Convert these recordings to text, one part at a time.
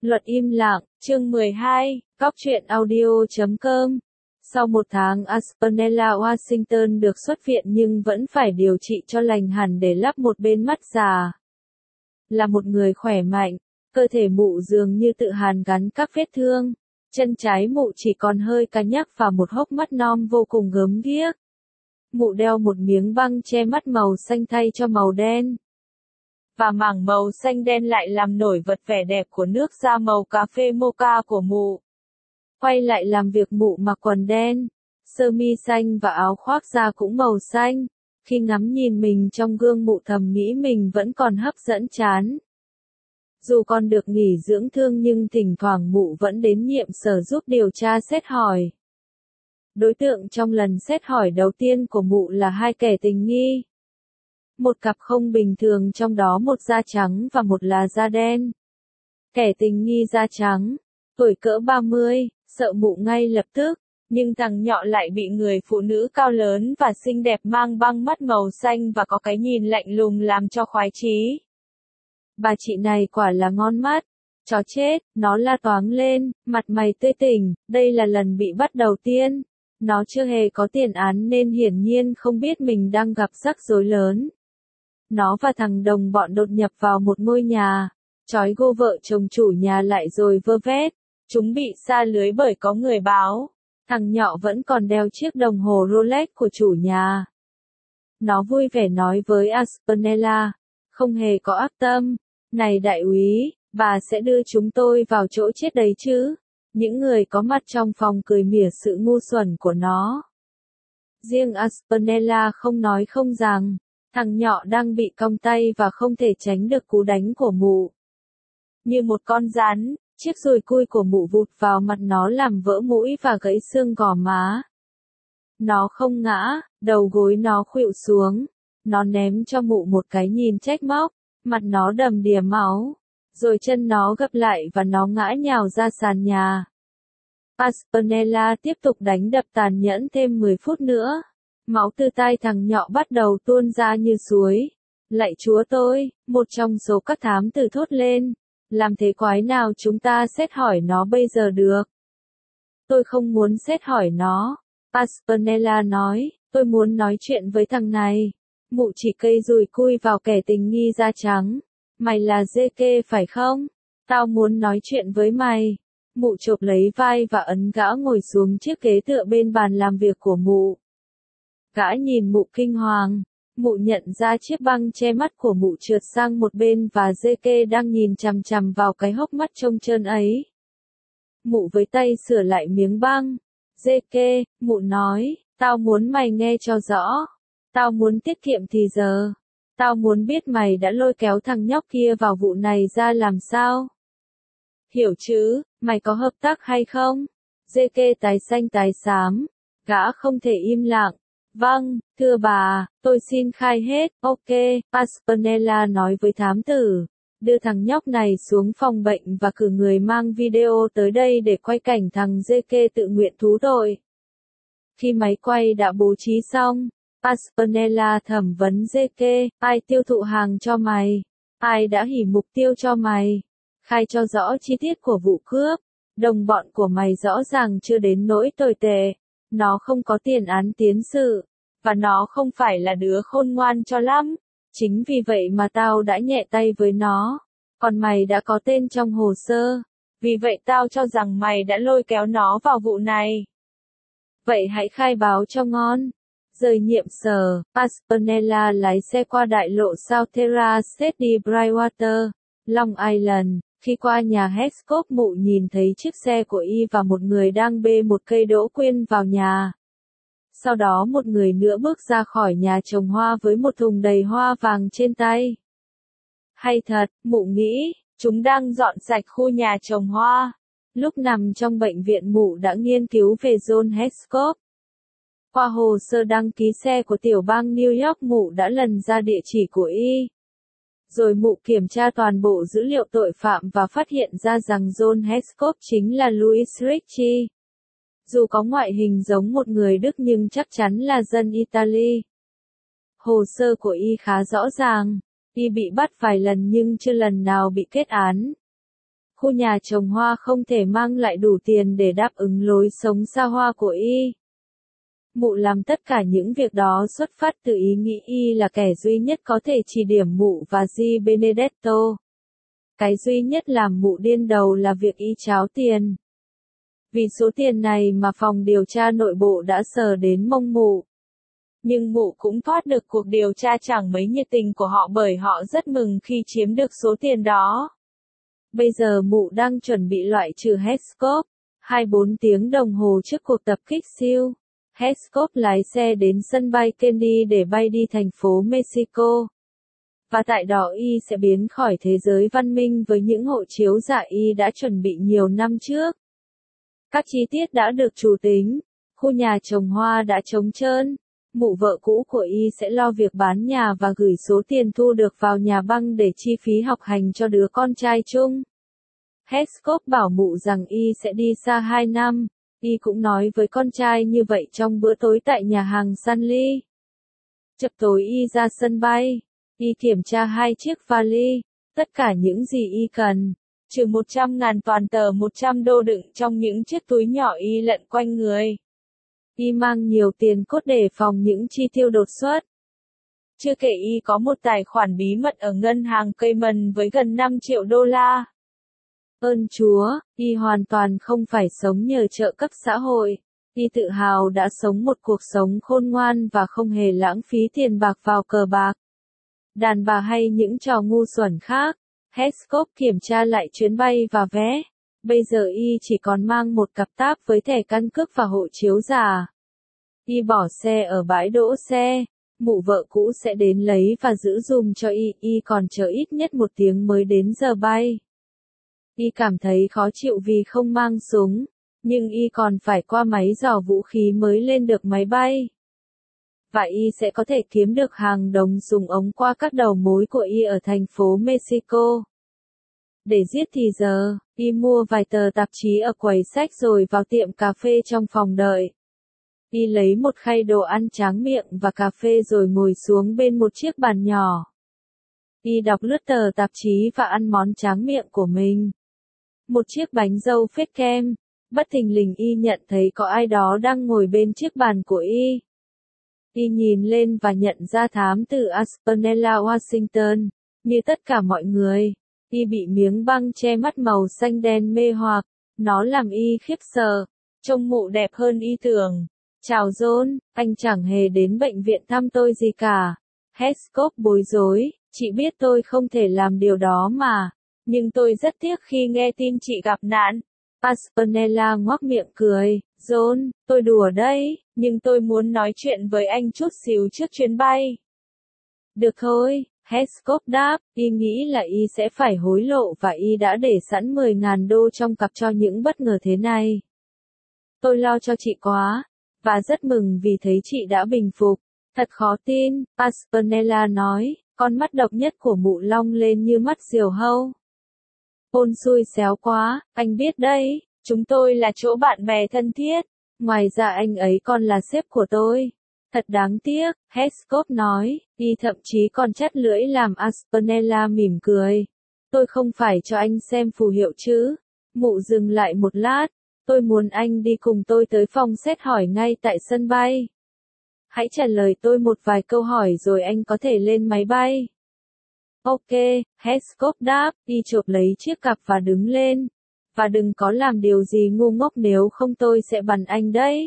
Luật im lặng, chương 12, Cóc truyện audio.com. Sau một tháng Aspenella Washington được xuất viện nhưng vẫn phải điều trị cho lành hẳn để lắp một bên mắt già. Là một người khỏe mạnh, cơ thể mụ dường như tự hàn gắn các vết thương. Chân trái mụ chỉ còn hơi cá nhắc và một hốc mắt non vô cùng gớm ghiếc. Mụ đeo một miếng băng che mắt màu xanh thay cho màu đen. Và mảng màu xanh đen lại làm nổi bật vẻ đẹp của nước da màu cà phê mocha của mụ. Quay lại làm việc mụ mặc quần đen, sơ mi xanh và áo khoác da cũng màu xanh. Khi ngắm nhìn mình trong gương mụ thầm nghĩ mình vẫn còn hấp dẫn chán. Dù còn được nghỉ dưỡng thương nhưng thỉnh thoảng mụ vẫn đến nhiệm sở giúp điều tra xét hỏi. Đối tượng trong lần xét hỏi đầu tiên của mụ là hai kẻ tình nghi. Một cặp không bình thường trong đó một da trắng và một là da đen. Kẻ tình nghi da trắng, tuổi cỡ 30, sợ mụ ngay lập tức, nhưng thằng nhọ lại bị người phụ nữ cao lớn và xinh đẹp mang băng mắt màu xanh và có cái nhìn lạnh lùng làm cho khoái chí. Bà chị này quả là ngon mắt. Chó chết, nó la toáng lên, mặt mày tươi tỉnh, đây là lần bị bắt đầu tiên. Nó chưa hề có tiền án nên hiển nhiên không biết mình đang gặp rắc rối lớn. Nó và thằng đồng bọn đột nhập vào một ngôi nhà, trói gô vợ chồng chủ nhà lại rồi vơ vét. Chúng bị sa lưới bởi có người báo. Thằng nhọ vẫn còn đeo chiếc đồng hồ Rolex của chủ nhà. Nó vui vẻ nói với Aspenella, không hề có ác tâm. Này đại úy, bà sẽ đưa chúng tôi vào chỗ chết đấy chứ? Những người có mặt trong phòng cười mỉa sự ngu xuẩn của nó. Riêng Aspenella không nói không rằng, thằng nhọ đang bị cong tay và không thể tránh được cú đánh của mụ. Như một con rắn, chiếc dùi cui của mụ vụt vào mặt nó làm vỡ mũi và gãy xương gò má. Nó không ngã, đầu gối nó khuỵu xuống. Nó ném cho mụ một cái nhìn trách móc, mặt nó đầm đìa máu. Rồi chân nó gập lại và nó ngã nhào ra sàn nhà. Aspenella tiếp tục đánh đập tàn nhẫn thêm 10 phút nữa. Máu từ tai thằng nhọ bắt đầu tuôn ra như suối. Lạy chúa tôi, một trong số các thám tử thốt lên. Làm thế quái nào chúng ta xét hỏi nó bây giờ được? Tôi không muốn xét hỏi nó. Aspenella nói, tôi muốn nói chuyện với thằng này. Mụ chỉ cây dùi cui vào kẻ tình nghi da trắng. Mày là dê kê phải không? Tao muốn nói chuyện với mày. Mụ chộp lấy vai và ấn gã ngồi xuống chiếc ghế tựa bên bàn làm việc của mụ. Gã nhìn mụ kinh hoàng. Mụ nhận ra chiếc băng che mắt của mụ trượt sang một bên và dê kê đang nhìn chằm chằm vào cái hốc mắt trông trơn ấy. Mụ với tay sửa lại miếng băng. Dê kê, mụ nói, tao muốn mày nghe cho rõ. Tao muốn tiết kiệm thì giờ. Tao muốn biết mày đã lôi kéo thằng nhóc kia vào vụ này ra làm sao. Hiểu chứ, mày có hợp tác hay không? Dê kê tái xanh tái xám. Gã không thể im lặng. Vâng, thưa bà, tôi xin khai hết. Ok, Aspenella nói với thám tử. Đưa thằng nhóc này xuống phòng bệnh và cử người mang video tới đây để quay cảnh thằng dê kê tự nguyện thú tội. Khi máy quay đã bố trí xong, Aspenella thẩm vấn dê kê, ai tiêu thụ hàng cho mày? Ai đã hỉ mục tiêu cho mày? Khai cho rõ chi tiết của vụ cướp. Đồng bọn của mày rõ ràng chưa đến nỗi tồi tệ. Nó không có tiền án tiến sự. Và nó không phải là đứa khôn ngoan cho lắm. Chính vì vậy mà tao đã nhẹ tay với nó. Còn mày đã có tên trong hồ sơ. Vì vậy tao cho rằng mày đã lôi kéo nó vào vụ này. Vậy hãy khai báo cho ngon. Rời nhiệm sở, Aspenella lái xe qua đại lộ South Terrace đi Brightwater, Long Island. Khi qua nhà Hescop mụ nhìn thấy chiếc xe của y và một người đang bê một cây đỗ quyên vào nhà. Sau đó một người nữa bước ra khỏi nhà trồng hoa với một thùng đầy hoa vàng trên tay. Hay thật, mụ nghĩ, chúng đang dọn sạch khu nhà trồng hoa. Lúc nằm trong bệnh viện mụ đã nghiên cứu về John Hescop. Qua hồ sơ đăng ký xe của tiểu bang New York mụ đã lần ra địa chỉ của y. Rồi mụ kiểm tra toàn bộ dữ liệu tội phạm và phát hiện ra rằng John Hescop chính là Louis Ricci. Dù có ngoại hình giống một người Đức nhưng chắc chắn là dân Italy. Hồ sơ của y khá rõ ràng. Y bị bắt vài lần nhưng chưa lần nào bị kết án. khu nhà trồng hoa không thể mang lại đủ tiền để đáp ứng lối sống xa hoa của y. Mụ làm tất cả những việc đó xuất phát từ ý nghĩ y là kẻ duy nhất có thể chỉ điểm mụ và Di Benedetto. Cái duy nhất làm mụ điên đầu là việc y tráo tiền. Vì số tiền này mà phòng điều tra nội bộ đã sờ đến mông mụ. Nhưng mụ cũng thoát được cuộc điều tra chẳng mấy nhiệt tình của họ bởi họ rất mừng khi chiếm được số tiền đó. Bây giờ mụ đang chuẩn bị loại trừ Hescop. 24 tiếng đồng hồ trước cuộc tập kích siêu, Hescop lái xe đến sân bay Kennedy để bay đi thành phố Mexico. Và tại đó y sẽ biến khỏi thế giới văn minh với những hộ chiếu giả y đã chuẩn bị nhiều năm trước. Các chi tiết đã được chủ tính, khu nhà trồng hoa đã trống trơn, mụ vợ cũ của y sẽ lo việc bán nhà và gửi số tiền thu được vào nhà băng để chi phí học hành cho đứa con trai chung. Hescop bảo mụ rằng y sẽ đi xa 2 năm, y cũng nói với con trai như vậy trong bữa tối tại nhà hàng Stanley. Chập tối y ra sân bay, y kiểm tra 2 chiếc vali, tất cả những gì y cần, trừ 100.000 toàn tờ 100 đô đựng trong những chiếc túi nhỏ y lận quanh người. Y mang nhiều tiền cốt để phòng những chi tiêu đột xuất. Chưa kể y có một tài khoản bí mật ở ngân hàng Cayman với gần 5 triệu đô la. Ơn Chúa, y hoàn toàn không phải sống nhờ trợ cấp xã hội. Y tự hào đã sống một cuộc sống khôn ngoan và không hề lãng phí tiền bạc vào cờ bạc, đàn bà hay những trò ngu xuẩn khác. Hescop kiểm tra lại chuyến bay và vé. Bây giờ y chỉ còn mang một cặp táp với thẻ căn cước và hộ chiếu giả. Y bỏ xe ở bãi đỗ xe. Mụ vợ cũ sẽ đến lấy và giữ dùm cho y còn chờ ít nhất 1 tiếng mới đến giờ bay. Y cảm thấy khó chịu vì không mang súng, nhưng y còn phải qua máy dò vũ khí mới lên được máy bay. Và y sẽ có thể kiếm được hàng đồng súng ống qua các đầu mối của y ở thành phố Mexico. Để giết thì giờ, y mua vài tờ tạp chí ở quầy sách rồi vào tiệm cà phê trong phòng đợi. Y lấy một khay đồ ăn tráng miệng và cà phê rồi ngồi xuống bên một chiếc bàn nhỏ. Y đọc lướt tờ tạp chí và ăn món tráng miệng của mình. Một chiếc bánh dâu phết kem. Bất thình lình y nhận thấy có ai đó đang ngồi bên chiếc bàn của y. Y nhìn lên và nhận ra thám tử Aspenella Washington. Như tất cả mọi người, y bị miếng băng che mắt màu xanh đen mê hoặc. Nó làm y khiếp sợ. Trông mụ đẹp hơn y tưởng. Chào John, anh chẳng hề đến bệnh viện thăm tôi gì cả. Hescop bối rối, chị biết tôi không thể làm điều đó mà. Nhưng tôi rất tiếc khi nghe tin chị gặp nạn. Aspenella ngoác miệng cười. John, tôi đùa đấy, nhưng tôi muốn nói chuyện với anh chút xíu trước chuyến bay. Được thôi, Hescop đáp, y nghĩ là y sẽ phải hối lộ và y đã để sẵn 10.000 đô trong cặp cho những bất ngờ thế này. Tôi lo cho chị quá, và rất mừng vì thấy chị đã bình phục. Thật khó tin, Aspenella nói, con mắt độc nhất của mụ long lên như mắt diều hâu. Ôn xui xéo quá, anh biết đấy, chúng tôi là chỗ bạn bè thân thiết. Ngoài ra anh ấy còn là sếp của tôi. Thật đáng tiếc, Hescop nói, y thậm chí còn chắt lưỡi làm Aspenella mỉm cười. Tôi không phải cho anh xem phù hiệu chứ. Mụ dừng lại một lát. Tôi muốn anh đi cùng tôi tới phòng xét hỏi ngay tại sân bay. Hãy trả lời tôi một vài câu hỏi rồi anh có thể lên máy bay. Ok, Hescop đáp, y chộp lấy chiếc cặp và đứng lên. Và đừng có làm điều gì ngu ngốc nếu không tôi sẽ bắn anh đấy.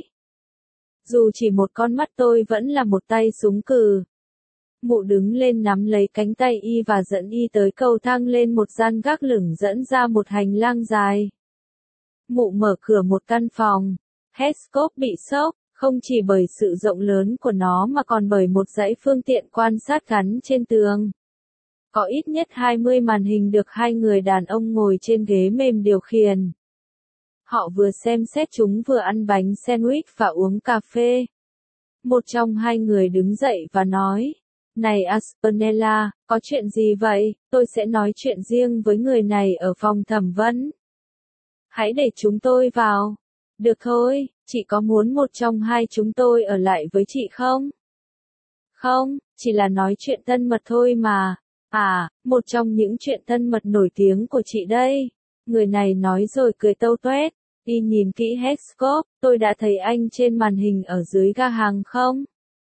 Dù chỉ một con mắt tôi vẫn là một tay súng cừ. Mụ đứng lên nắm lấy cánh tay y và dẫn y tới cầu thang lên một gian gác lửng dẫn ra một hành lang dài. Mụ mở cửa một căn phòng. Hescop bị sốc, không chỉ bởi sự rộng lớn của nó mà còn bởi một dãy phương tiện quan sát gắn trên tường. Có ít nhất 20 màn hình được 2 người đàn ông ngồi trên ghế mềm điều khiển. Họ vừa xem xét chúng vừa ăn bánh sandwich và uống cà phê. Một trong 2 người đứng dậy và nói, này Aspenella, có chuyện gì vậy? Tôi sẽ nói chuyện riêng với người này ở phòng thẩm vấn. Hãy để chúng tôi vào. Được thôi, chị có muốn một trong 2 chúng tôi ở lại với chị không? Không, chỉ là nói chuyện thân mật thôi mà. À, một trong những chuyện thân mật nổi tiếng của chị đây. Người này nói rồi cười tâu tuét. Y nhìn kỹ Heathcote, tôi đã thấy anh trên màn hình ở dưới ga hàng không?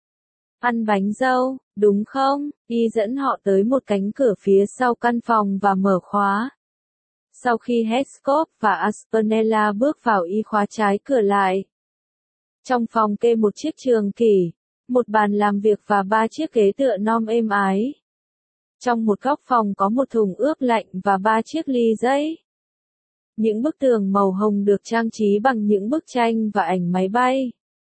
Ăn bánh dâu, đúng không? Y dẫn họ tới một cánh cửa phía sau căn phòng và mở khóa. Sau khi Heathcote và Aspinall bước vào Y khóa trái cửa lại. Trong phòng kê một chiếc trường kỷ, một bàn làm việc và 3 chiếc ghế tựa non êm ái. Trong một góc phòng có một thùng ướp lạnh và 3 chiếc ly giấy. Những bức tường màu hồng được trang trí bằng những bức tranh và ảnh máy bay.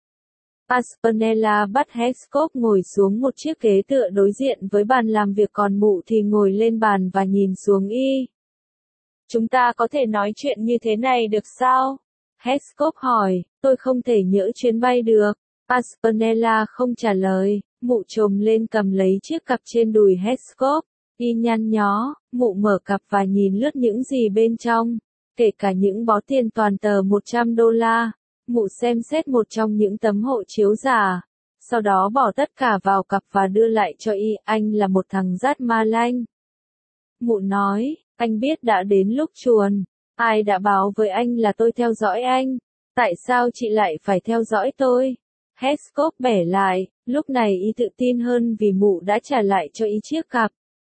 Aspinall bắt Heathcote ngồi xuống một chiếc ghế tựa đối diện với bàn làm việc, còn mụ thì ngồi lên bàn và nhìn xuống Y. Chúng ta có thể nói chuyện như thế này được sao? Heathcote hỏi, tôi không thể nhỡ chuyến bay được. Aspinall không trả lời, mụ chồm lên cầm lấy chiếc cặp trên đùi Heathcote. Y nhăn nhó, mụ mở cặp và nhìn lướt những gì bên trong, kể cả những bó tiền toàn tờ $100. Mụ xem xét một trong những tấm hộ chiếu giả, sau đó bỏ tất cả vào cặp và đưa lại cho Y. Anh là một thằng rát ma lanh. Mụ nói, anh biết đã đến lúc chuồn. Ai đã báo với anh là tôi theo dõi anh? Tại sao chị lại phải theo dõi tôi? Heathcote bẻ lại, lúc này Y tự tin hơn vì mụ đã trả lại cho Y chiếc cặp.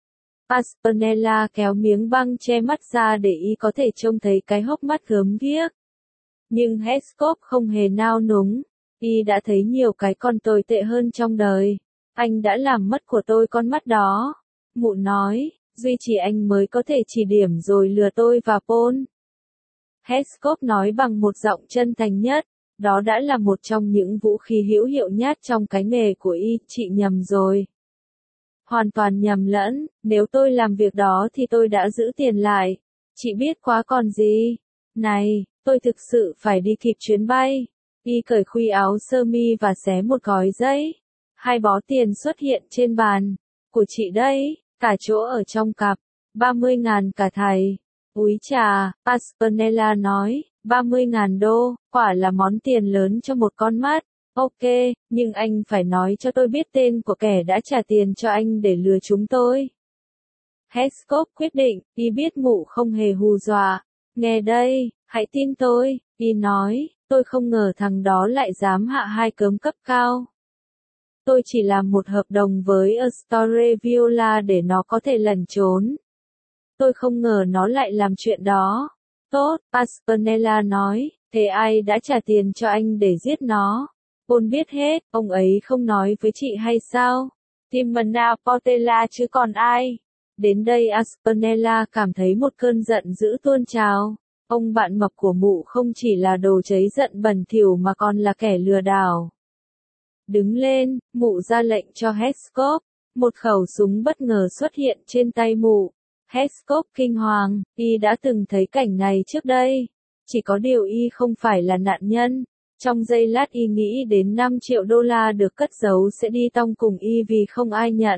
Aspinall kéo miếng băng che mắt ra để Y có thể trông thấy cái hốc mắt gớm ghiếc. Nhưng Heathcote không hề nao núng. Y đã thấy nhiều cái còn tồi tệ hơn trong đời. Anh đã làm mất của tôi con mắt đó. Mụ nói, duy chỉ anh mới có thể chỉ điểm rồi lừa tôi và Paul. Heathcote nói bằng một giọng chân thành nhất. Đó đã là một trong những vũ khí hữu hiệu nhất trong cái nghề của Y. Chị nhầm rồi. Hoàn toàn nhầm lẫn, nếu tôi làm việc đó thì tôi đã giữ tiền lại. Chị biết quá còn gì. Này, tôi thực sự phải đi kịp chuyến bay. Y cởi khuy áo sơ mi và xé một gói giấy. 2 bó tiền xuất hiện trên bàn. Của chị đây, cả chỗ ở trong cặp. 30.000 cả thầy. Úi chà, Aspinall nói, 30.000 đô, quả là món tiền lớn cho một con mắt. Ok, nhưng anh phải nói cho tôi biết tên của kẻ đã trả tiền cho anh để lừa chúng tôi. Heathcote quyết định, Y biết mụ không hề hù dọa. Nghe đây, hãy tin tôi, Y nói, tôi không ngờ thằng đó lại dám hạ 2 cớm cấp cao. Tôi chỉ làm một hợp đồng với Astore Viola để nó có thể lẩn trốn. Tôi không ngờ nó lại làm chuyện đó. Tốt, Aspinall nói, thế ai đã trả tiền cho anh để giết nó? Paul biết hết, ông ấy không nói với chị hay sao? Timona Portela chứ còn ai? Đến đây Aspinall cảm thấy một cơn giận dữ tuôn trào. Ông bạn mập của mụ không chỉ là đồ cháy giận bẩn thỉu mà còn là kẻ lừa đảo. Đứng lên, mụ ra lệnh cho Heathcote. Một khẩu súng bất ngờ xuất hiện trên tay mụ. Heathcote kinh hoàng, Y đã từng thấy cảnh này trước đây. Chỉ có điều Y không phải là nạn nhân. Trong giây lát Y nghĩ đến $5 triệu được cất giấu sẽ đi tong cùng Y vì không ai nhận.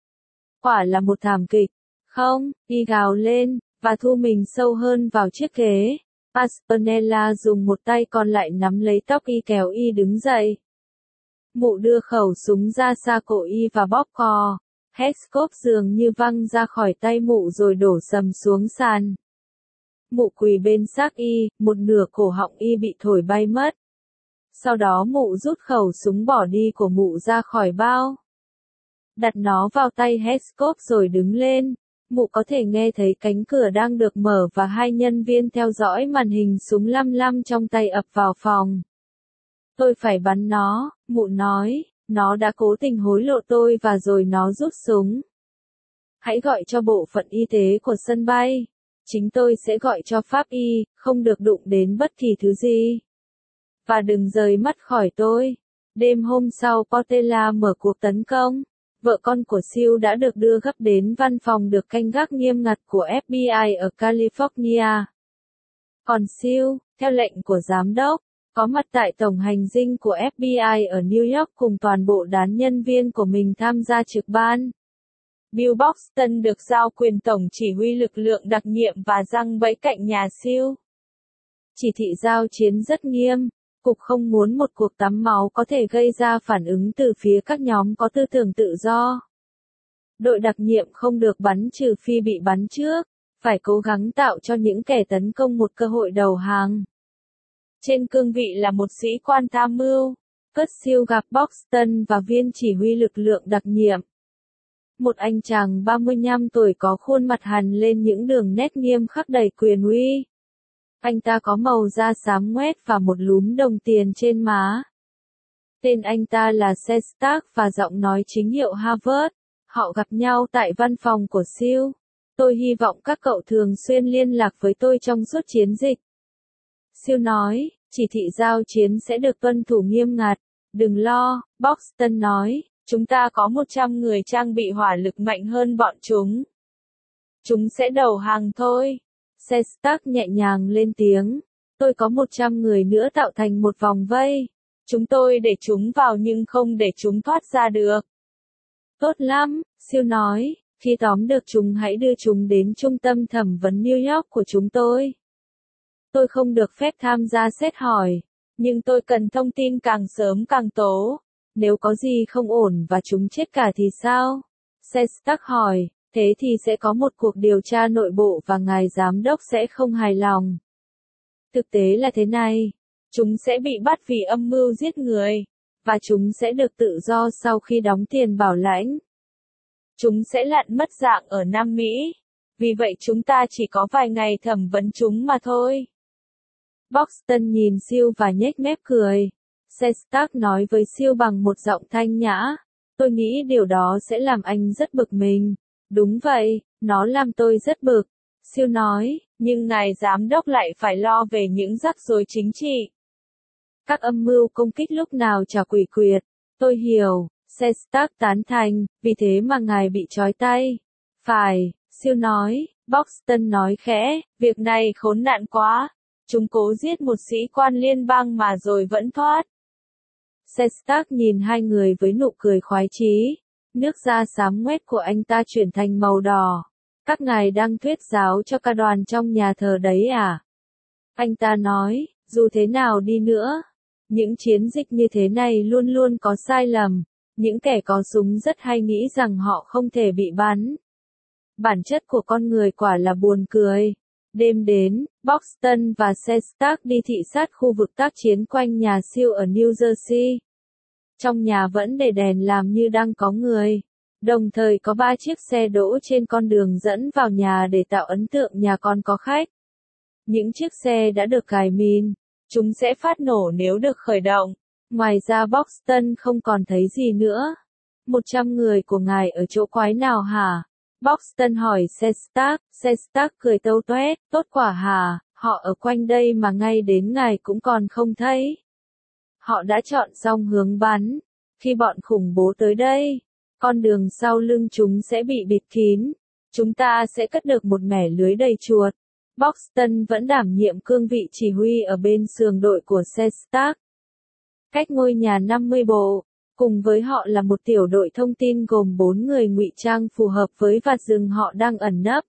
Quả là một thảm kịch. Không, Y gào lên, và thu mình sâu hơn vào chiếc ghế. Aspinall dùng một tay còn lại nắm lấy tóc Y kéo Y đứng dậy. Mụ đưa khẩu súng ra xa cổ Y và bóp cò. Heathcote dường như văng ra khỏi tay mụ rồi đổ sầm xuống sàn. Mụ quỳ bên xác Y, một nửa cổ họng Y bị thổi bay mất. Sau đó mụ rút khẩu súng bỏ đi của mụ ra khỏi bao. Đặt nó vào tay Heathcote rồi đứng lên. Mụ có thể nghe thấy cánh cửa đang được mở và 2 nhân viên theo dõi màn hình súng 55 trong tay ập vào phòng. Tôi phải bắn nó, mụ nói, nó đã cố tình hối lộ tôi và rồi nó rút súng. Hãy gọi cho bộ phận y tế của sân bay. Chính tôi sẽ gọi cho pháp y, không được đụng đến bất kỳ thứ gì. Và đừng rời mắt khỏi tôi. Đêm hôm sau Portela mở cuộc tấn công. Vợ con của Siêu đã được đưa gấp đến văn phòng được canh gác nghiêm ngặt của FBI ở California. Còn Siêu, theo lệnh của giám đốc, có mặt tại tổng hành dinh của FBI ở New York cùng toàn bộ đám nhân viên của mình tham gia trực ban. Bill Buxton được giao quyền tổng chỉ huy lực lượng đặc nhiệm và giăng bẫy cạnh nhà Siêu. Chỉ thị giao chiến rất nghiêm. Cục không muốn một cuộc tắm máu có thể gây ra phản ứng từ phía các nhóm có tư tưởng tự do. Đội đặc nhiệm không được bắn trừ phi bị bắn trước. phải cố gắng tạo cho những kẻ tấn công một cơ hội đầu hàng. Trên cương vị là một sĩ quan tham mưu, Cutsil gặp Buxton và viên chỉ huy lực lượng đặc nhiệm. Một anh chàng 35 tuổi có khuôn mặt hằn lên những đường nét nghiêm khắc đầy quyền uy. Anh ta có màu da xám ngoét và một lúm đồng tiền trên má. Tên anh ta là Sestak và giọng nói chính hiệu Harvard. Họ gặp nhau tại văn phòng của Sil. Tôi hy vọng các cậu thường xuyên liên lạc với tôi trong suốt chiến dịch. Sil nói, chỉ thị giao chiến sẽ được tuân thủ nghiêm ngặt. Đừng lo, Buxton nói, chúng ta có 100 người trang bị hỏa lực mạnh hơn bọn chúng. Chúng sẽ đầu hàng thôi. Sestak nhẹ nhàng lên tiếng. Tôi có 100 người nữa tạo thành một vòng vây. Chúng tôi để chúng vào nhưng không để chúng thoát ra được. Tốt lắm, Sil nói, khi tóm được chúng hãy đưa chúng đến trung tâm thẩm vấn New York của chúng tôi. Tôi không được phép tham gia xét hỏi, nhưng tôi cần thông tin càng sớm càng tố. Nếu có gì không ổn và chúng chết cả thì sao? Sestak hỏi, thế thì sẽ có một cuộc điều tra nội bộ và ngài giám đốc sẽ không hài lòng. Thực tế là thế này, chúng sẽ bị bắt vì âm mưu giết người, và chúng sẽ được tự do sau khi đóng tiền bảo lãnh. Chúng sẽ lặn mất dạng ở Nam Mỹ, vì vậy chúng ta chỉ có vài ngày thẩm vấn chúng mà thôi. Buxton nhìn Sil và nhếch mép cười. Sestak nói với Sil bằng một giọng thanh nhã, tôi nghĩ điều đó sẽ làm anh rất bực mình. Đúng vậy, nó làm tôi rất bực. Sil nói, nhưng ngài giám đốc lại phải lo về những rắc rối chính trị. Các âm mưu công kích lúc nào chả quỷ quyệt. Tôi hiểu, Sestak tán thành, vì thế mà ngài bị trói tay. Phải, Sil nói, Buxton nói khẽ, việc này khốn nạn quá. Chúng cố giết một sĩ quan liên bang mà rồi vẫn thoát. Sestak nhìn hai người với nụ cười khoái chí. Nước da xám ngoét của anh ta chuyển thành màu đỏ. Các ngài đang thuyết giáo cho ca đoàn trong nhà thờ đấy à? Anh ta nói, dù thế nào đi nữa, những chiến dịch như thế này luôn luôn có sai lầm. Những kẻ có súng rất hay nghĩ rằng họ không thể bị bắn. Bản chất của con người quả là buồn cười. Đêm đến, Buxton và Sestak đi thị sát khu vực tác chiến quanh nhà Sil ở New Jersey. Trong nhà vẫn để đèn làm như đang có người. Đồng thời có 3 chiếc xe đỗ trên con đường dẫn vào nhà để tạo ấn tượng nhà con có khách. Những chiếc xe đã được cài mìn. Chúng sẽ phát nổ nếu được khởi động. Ngoài ra Buxton không còn thấy gì nữa. 100 người của ngài ở chỗ quái nào hả? Buxton hỏi Sestak. Sestak cười tâu toét, tốt quả hả, họ ở quanh đây mà ngay đến ngài cũng còn không thấy. Họ đã chọn xong hướng bắn. Khi bọn khủng bố tới đây, con đường sau lưng chúng sẽ bị bịt kín. Chúng ta sẽ cất được một mẻ lưới đầy chuột. Buxton vẫn đảm nhiệm cương vị chỉ huy ở bên sườn đội của Sestak. Cách ngôi nhà 50 bộ, cùng với họ là một tiểu đội thông tin gồm 4 người ngụy trang phù hợp với vạt rừng họ đang ẩn nấp.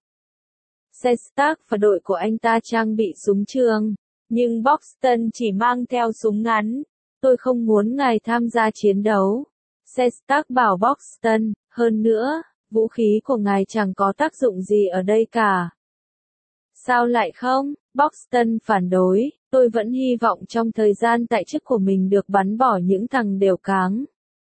Sestak và đội của anh ta trang bị súng trường, nhưng Buxton chỉ mang theo súng ngắn. Tôi không muốn ngài tham gia chiến đấu. Sestak bảo Buxton, hơn nữa, vũ khí của ngài chẳng có tác dụng gì ở đây cả. Sao lại không? Buxton phản đối, tôi vẫn hy vọng trong thời gian tại chức của mình được bắn bỏ những thằng đều cáng.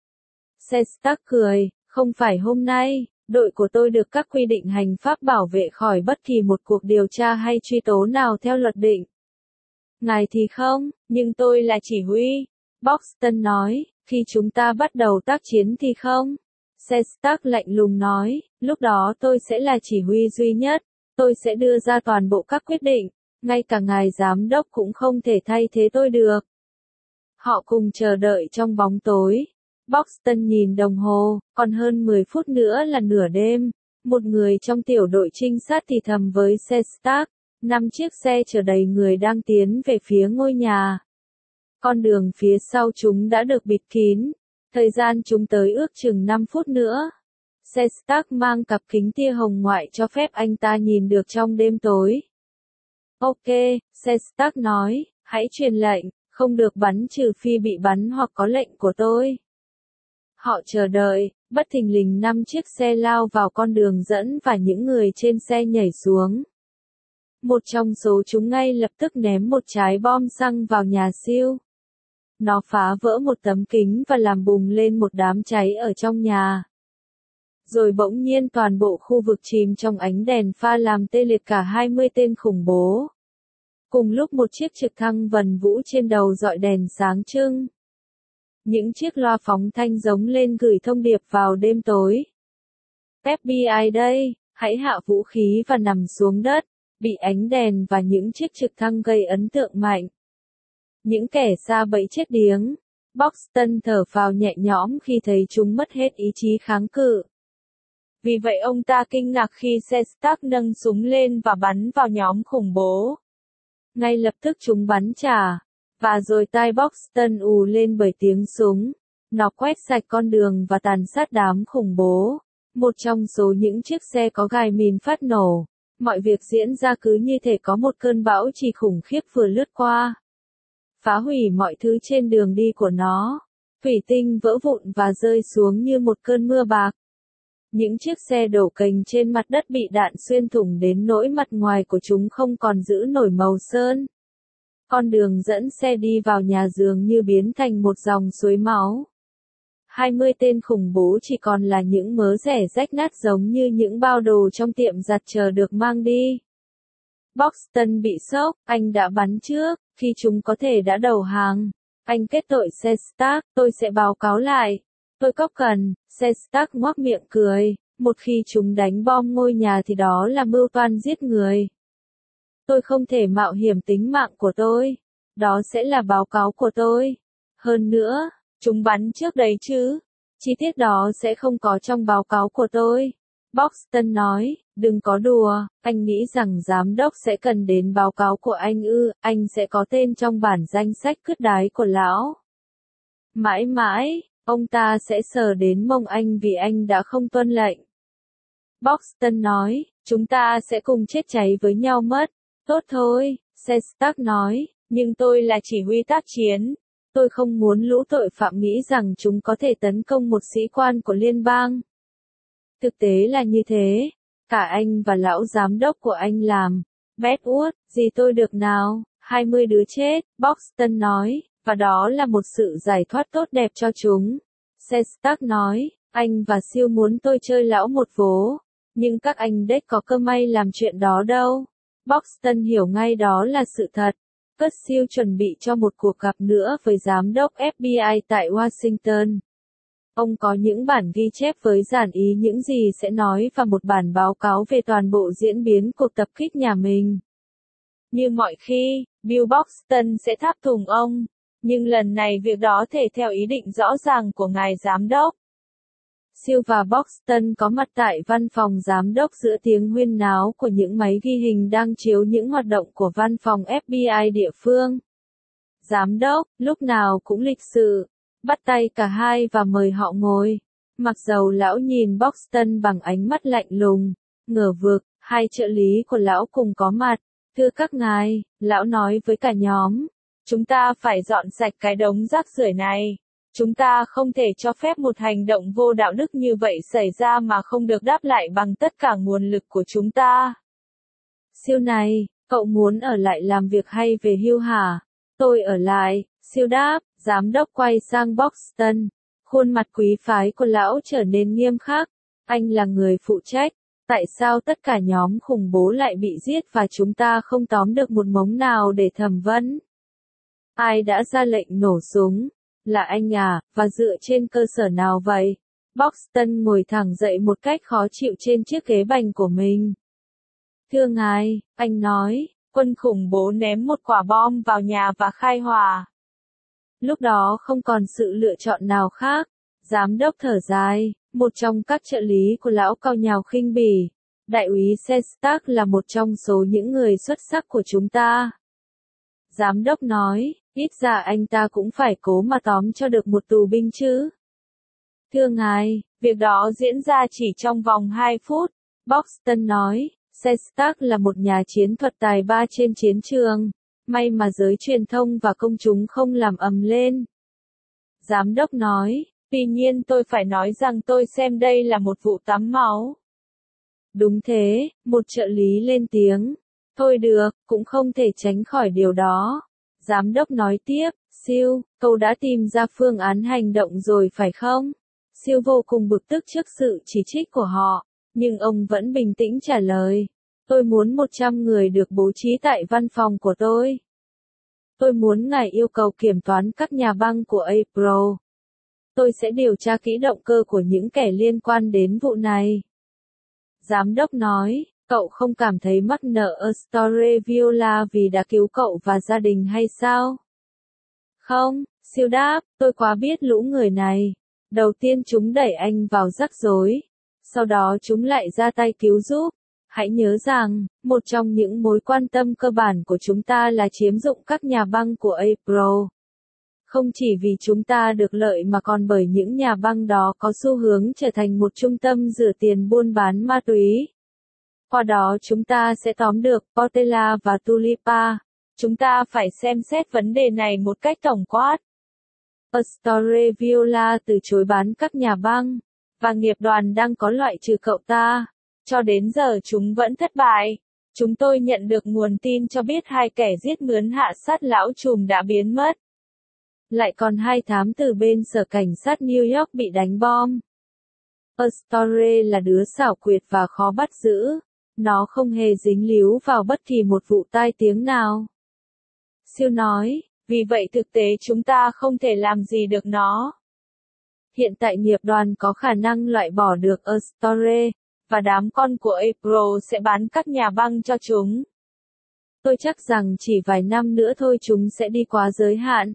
Sestak cười, không phải hôm nay, đội của tôi được các quy định hành pháp bảo vệ khỏi bất kỳ một cuộc điều tra hay truy tố nào theo luật định. Ngài thì không, nhưng tôi là chỉ huy. Buxton nói, khi chúng ta bắt đầu tác chiến thì không. Sestak lạnh lùng nói, lúc đó tôi sẽ là chỉ huy duy nhất. Tôi sẽ đưa ra toàn bộ các quyết định, ngay cả ngài giám đốc cũng không thể thay thế tôi được. Họ cùng chờ đợi trong bóng tối. Buxton nhìn đồng hồ, còn hơn 10 phút nữa là nửa đêm. Một người trong tiểu đội trinh sát thì thầm với Sestak, 5 chiếc xe chở đầy người đang tiến về phía ngôi nhà. Con đường phía sau chúng đã được bịt kín. Thời gian chúng tới ước chừng 5 phút nữa. Sestak mang cặp kính tia hồng ngoại cho phép anh ta nhìn được trong đêm tối. Ok, Sestak nói, hãy truyền lệnh, không được bắn trừ phi bị bắn hoặc có lệnh của tôi. Họ chờ đợi, bất thình lình 5 chiếc xe lao vào con đường dẫn và những người trên xe nhảy xuống. Một trong số chúng ngay lập tức ném một trái bom xăng vào nhà Siêu. Nó phá vỡ một tấm kính và làm bùng lên một đám cháy ở trong nhà. Rồi bỗng nhiên toàn bộ khu vực chìm trong ánh đèn pha làm tê liệt cả 20 tên khủng bố. Cùng lúc một chiếc trực thăng vần vũ trên đầu rọi đèn sáng trưng. Những chiếc loa phóng thanh giống lên gửi thông điệp vào đêm tối. FBI đây, hãy hạ vũ khí và nằm xuống đất, bị ánh đèn và những chiếc trực thăng gây ấn tượng mạnh. Những kẻ sa bẫy chết điếng. Buxton thở phào nhẹ nhõm khi thấy chúng mất hết ý chí kháng cự. Vì vậy ông ta kinh ngạc khi xe Stark nâng súng lên và bắn vào nhóm khủng bố. Ngay lập tức chúng bắn trả. Và rồi tai Buxton ù lên bởi tiếng súng. Nó quét sạch con đường và tàn sát đám khủng bố. Một trong số những chiếc xe có gài mìn phát nổ. Mọi việc diễn ra cứ như thể có một cơn bão chỉ khủng khiếp vừa lướt qua. Phá hủy mọi thứ trên đường đi của nó. Thủy tinh vỡ vụn và rơi xuống như một cơn mưa bạc. Những chiếc xe đổ cành trên mặt đất bị đạn xuyên thủng đến nỗi mặt ngoài của chúng không còn giữ nổi màu sơn. Con đường dẫn xe đi vào nhà dường như biến thành một dòng suối máu. 20 tên khủng bố chỉ còn là những mớ rẻ rách nát giống như những bao đồ trong tiệm giặt chờ được mang đi. Buxton bị sốc, anh đã bắn trước, khi chúng có thể đã đầu hàng. Anh kết tội xe Stark, tôi sẽ báo cáo lại. Tôi có cần, xe Stark ngoác miệng cười, một khi chúng đánh bom ngôi nhà thì đó là mưu toan giết người. Tôi không thể mạo hiểm tính mạng của tôi. Đó sẽ là báo cáo của tôi. Hơn nữa, chúng bắn trước đấy chứ. Chi tiết đó sẽ không có trong báo cáo của tôi. Buxton nói, đừng có đùa, anh nghĩ rằng giám đốc sẽ cần đến báo cáo của anh ư, anh sẽ có tên trong bản danh sách cướp đái của lão. Mãi mãi, ông ta sẽ sờ đến mông anh vì anh đã không tuân lệnh. Buxton nói, chúng ta sẽ cùng chết cháy với nhau mất. Tốt thôi, Stark nói, nhưng tôi là chỉ huy tác chiến. Tôi không muốn lũ tội phạm nghĩ rằng chúng có thể tấn công một sĩ quan của liên bang. Thực tế là như thế. Cả anh và lão giám đốc của anh làm. Bedwood, gì tôi được nào, 20 đứa chết, Buxton nói, và đó là một sự giải thoát tốt đẹp cho chúng. Stark nói, anh và Siêu muốn tôi chơi lão một vố. Nhưng các anh đếch có cơ may làm chuyện đó đâu. Buxton hiểu ngay đó là sự thật. Siêu chuẩn bị cho một cuộc gặp nữa với giám đốc FBI tại Washington. Ông có những bản ghi chép với dàn ý những gì sẽ nói và một bản báo cáo về toàn bộ diễn biến cuộc tập kích nhà mình. Như mọi khi, Bill Buxton sẽ tháp tùng ông, nhưng lần này việc đó thể theo ý định rõ ràng của ngài giám đốc. Siêu và Buxton có mặt tại văn phòng giám đốc giữa tiếng huyên náo của những máy ghi hình đang chiếu những hoạt động của văn phòng FBI địa phương. Giám đốc, lúc nào cũng lịch sự, bắt tay cả hai và mời họ ngồi. Mặc dầu lão nhìn Buxton bằng ánh mắt lạnh lùng, ngờ vực, hai trợ lý của lão cùng có mặt. Thưa các ngài, lão nói với cả nhóm, chúng ta phải dọn sạch cái đống rác rưởi này. Chúng ta không thể cho phép một hành động vô đạo đức như vậy xảy ra mà không được đáp lại bằng tất cả nguồn lực của chúng ta. Siêu này, cậu muốn ở lại làm việc hay về hưu hả? Tôi ở lại, Siêu đáp, giám đốc quay sang Buxton. Khuôn mặt quý phái của lão trở nên nghiêm khắc. Anh là người phụ trách. Tại sao tất cả nhóm khủng bố lại bị giết và chúng ta không tóm được một mống nào để thẩm vấn? Ai đã ra lệnh nổ súng? Là anh à, và dựa trên cơ sở nào vậy? Buxton ngồi thẳng dậy một cách khó chịu trên chiếc ghế bành của mình. Thưa ngài, anh nói, quân khủng bố ném một quả bom vào nhà và khai hỏa. Lúc đó không còn sự lựa chọn nào khác. Giám đốc thở dài, một trong các trợ lý của lão cao nhào khinh bỉ. Đại úy Stark là một trong số những người xuất sắc của chúng ta. Giám đốc nói, ít ra anh ta cũng phải cố mà tóm cho được một tù binh chứ. Thưa ngài, việc đó diễn ra chỉ trong vòng 2 phút. Buxton nói, Stark là một nhà chiến thuật tài ba trên chiến trường. May mà giới truyền thông và công chúng không làm ầm lên. Giám đốc nói, tuy nhiên tôi phải nói rằng tôi xem đây là một vụ tắm máu. Đúng thế, một trợ lý lên tiếng. Thôi được, cũng không thể tránh khỏi điều đó. Giám đốc nói tiếp, Siêu, cậu đã tìm ra phương án hành động rồi phải không? Siêu vô cùng bực tức trước sự chỉ trích của họ, nhưng ông vẫn bình tĩnh trả lời. Tôi muốn 100 người được bố trí tại văn phòng của tôi. Tôi muốn ngài yêu cầu kiểm toán các nhà băng của April. Tôi sẽ điều tra kỹ động cơ của những kẻ liên quan đến vụ này. Giám đốc nói, cậu không cảm thấy mắc nợ Astorre Viola vì đã cứu cậu và gia đình hay sao? Không, Siêu đáp, tôi quá biết lũ người này. Đầu tiên chúng đẩy anh vào rắc rối. Sau đó chúng lại ra tay cứu giúp. Hãy nhớ rằng, một trong những mối quan tâm cơ bản của chúng ta là chiếm dụng các nhà băng của April. Không chỉ vì chúng ta được lợi mà còn bởi những nhà băng đó có xu hướng trở thành một trung tâm rửa tiền buôn bán ma túy. Qua đó chúng ta sẽ tóm được Portela và Tulipa. Chúng ta phải xem xét vấn đề này một cách tổng quát. Astorre Viola từ chối bán các nhà băng, và nghiệp đoàn đang có loại trừ cậu ta. Cho đến giờ chúng vẫn thất bại. Chúng tôi nhận được nguồn tin cho biết 2 kẻ giết mướn hạ sát lão trùm đã biến mất. Lại còn 2 thám tử bên sở cảnh sát New York bị đánh bom. Astorre là đứa xảo quyệt và khó bắt giữ. Nó không hề dính líu vào bất kỳ một vụ tai tiếng nào. Siêu nói, vì vậy thực tế chúng ta không thể làm gì được nó. Hiện tại nghiệp đoàn có khả năng loại bỏ được Astorre, và đám con của April sẽ bán các nhà băng cho chúng. Tôi chắc rằng chỉ vài năm nữa thôi chúng sẽ đi quá giới hạn.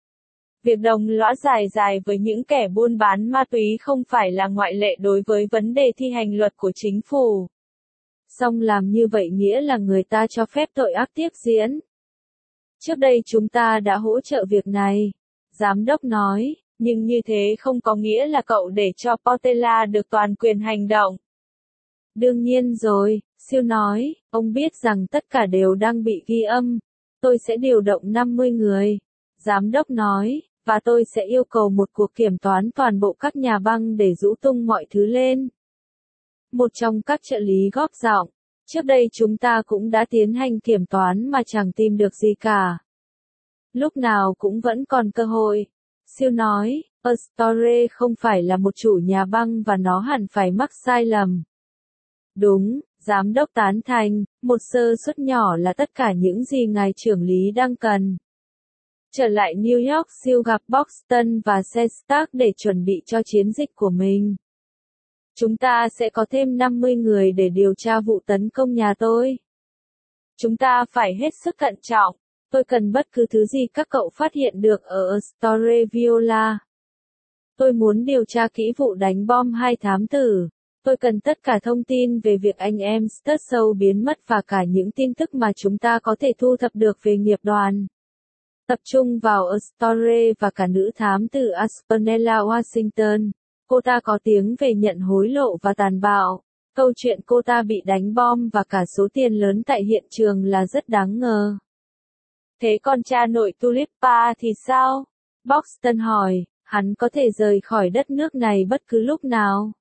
Việc đồng lõa dài với những kẻ buôn bán ma túy không phải là ngoại lệ đối với vấn đề thi hành luật của chính phủ. Song làm như vậy nghĩa là người ta cho phép tội ác tiếp diễn. Trước đây chúng ta đã hỗ trợ việc này. Giám đốc nói, nhưng như thế không có nghĩa là cậu để cho Portela được toàn quyền hành động. Đương nhiên rồi, Siêu nói, ông biết rằng tất cả đều đang bị ghi âm. Tôi sẽ điều động 50 người. Giám đốc nói, và tôi sẽ yêu cầu một cuộc kiểm toán toàn bộ các nhà băng để rũ tung mọi thứ lên. Một trong các trợ lý góp giọng, trước đây chúng ta cũng đã tiến hành kiểm toán mà chẳng tìm được gì cả. Lúc nào cũng vẫn còn cơ hội. Siêu nói, Astorre không phải là một chủ nhà băng và nó hẳn phải mắc sai lầm. Đúng, giám đốc tán thành, một sơ suất nhỏ là tất cả những gì ngài trưởng lý đang cần. Trở lại New York, Siêu gặp Boston và Sestak để chuẩn bị cho chiến dịch của mình. Chúng ta sẽ có thêm 50 người để điều tra vụ tấn công nhà tôi. Chúng ta phải hết sức cẩn trọng. Tôi cần bất cứ thứ gì các cậu phát hiện được ở Astorre Viola. Tôi muốn điều tra kỹ vụ đánh bom 2 thám tử. Tôi cần tất cả thông tin về việc anh em Studshow biến mất và cả những tin tức mà chúng ta có thể thu thập được về nghiệp đoàn. Tập trung vào Astorre và cả nữ thám tử Aspenella Washington. Cô ta có tiếng về nhận hối lộ và tàn bạo. Câu chuyện cô ta bị đánh bom và cả số tiền lớn tại hiện trường là rất đáng ngờ. Thế con cha nội Tulipa thì sao? Boston hỏi, hắn có thể rời khỏi đất nước này bất cứ lúc nào.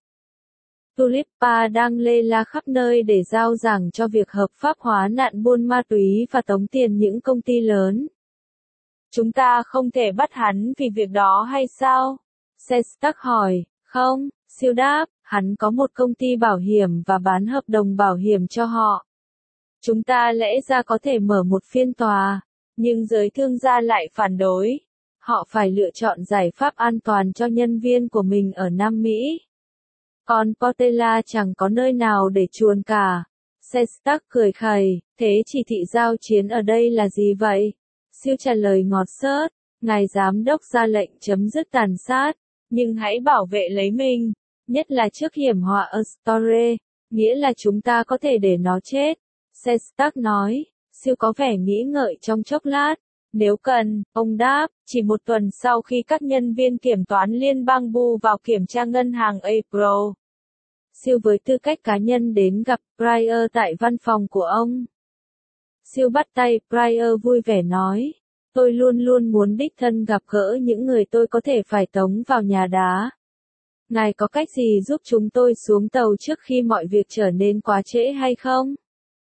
Tulipa đang lê la khắp nơi để rao giảng cho việc hợp pháp hóa nạn buôn ma túy và tống tiền những công ty lớn. Chúng ta không thể bắt hắn vì việc đó hay sao? Sestak hỏi, không, Siêu đáp, hắn có một công ty bảo hiểm và bán hợp đồng bảo hiểm cho họ. Chúng ta lẽ ra có thể mở một phiên tòa, nhưng giới thương gia lại phản đối. Họ phải lựa chọn giải pháp an toàn cho nhân viên của mình ở Nam Mỹ. Còn Portela chẳng có nơi nào để chuồn cả. Sestak cười khẩy, thế chỉ thị giao chiến ở đây là gì vậy? Siêu trả lời ngọt xớt, ngài giám đốc ra lệnh chấm dứt tàn sát, nhưng hãy bảo vệ lấy mình, nhất là trước hiểm họa Astorre, nghĩa là chúng ta có thể để nó chết. Sestak nói, Siêu có vẻ nghĩ ngợi trong chốc lát. Nếu cần, ông đáp, chỉ 1 tuần sau khi các nhân viên kiểm toán liên bang bu vào kiểm tra ngân hàng April. Siêu với tư cách cá nhân đến gặp Pryor tại văn phòng của ông. Siêu bắt tay Pryor vui vẻ nói, tôi luôn luôn muốn đích thân gặp gỡ những người tôi có thể phải tống vào nhà đá. Ngài có cách gì giúp chúng tôi xuống tàu trước khi mọi việc trở nên quá trễ hay không?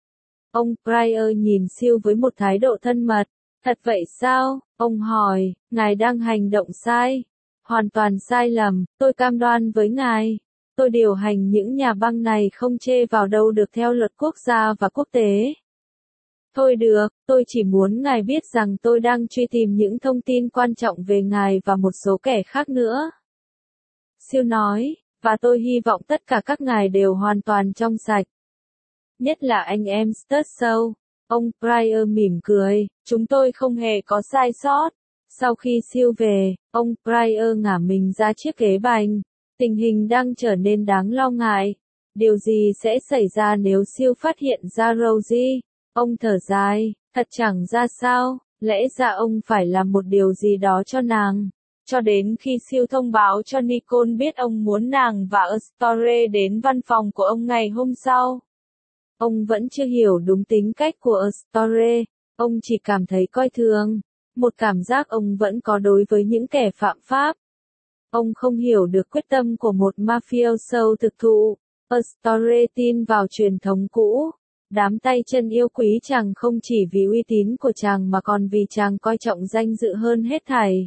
Ông Pryor nhìn Siêu với một thái độ thân mật. Thật vậy sao? Ông hỏi, ngài đang hành động sai. Hoàn toàn sai lầm, tôi cam đoan với ngài. Tôi điều hành những nhà băng này không chê vào đâu được theo luật quốc gia và quốc tế. Thôi được, tôi chỉ muốn ngài biết rằng tôi đang truy tìm những thông tin quan trọng về ngài và một số kẻ khác nữa. Siêu nói, và tôi hy vọng tất cả các ngài đều hoàn toàn trong sạch. Nhất là anh em Studshow. Ông Pryor mỉm cười, chúng tôi không hề có sai sót. Sau khi Siêu về, ông Pryor ngả mình ra chiếc ghế bành. Tình hình đang trở nên đáng lo ngại. Điều gì sẽ xảy ra nếu Siêu phát hiện ra Rosie? Ông thở dài, thật chẳng ra sao, lẽ ra ông phải làm một điều gì đó cho nàng. Cho đến khi Siêu thông báo cho Nicole biết ông muốn nàng và Astore đến văn phòng của ông ngày hôm sau. Ông vẫn chưa hiểu đúng tính cách của Astore, ông chỉ cảm thấy coi thường, một cảm giác ông vẫn có đối với những kẻ phạm pháp. Ông không hiểu được quyết tâm của một mafioso thực thụ. Astore tin vào truyền thống cũ. Đám tay chân yêu quý chàng không chỉ vì uy tín của chàng mà còn vì chàng coi trọng danh dự hơn hết thảy.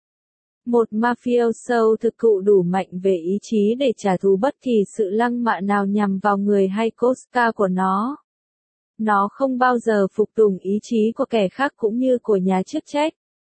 Một mafioso thực thụ đủ mạnh về ý chí để trả thù bất kỳ sự lăng mạ nào nhằm vào người hay Cosca của nó. Nó không bao giờ phục tùng ý chí của kẻ khác cũng như của nhà chức trách.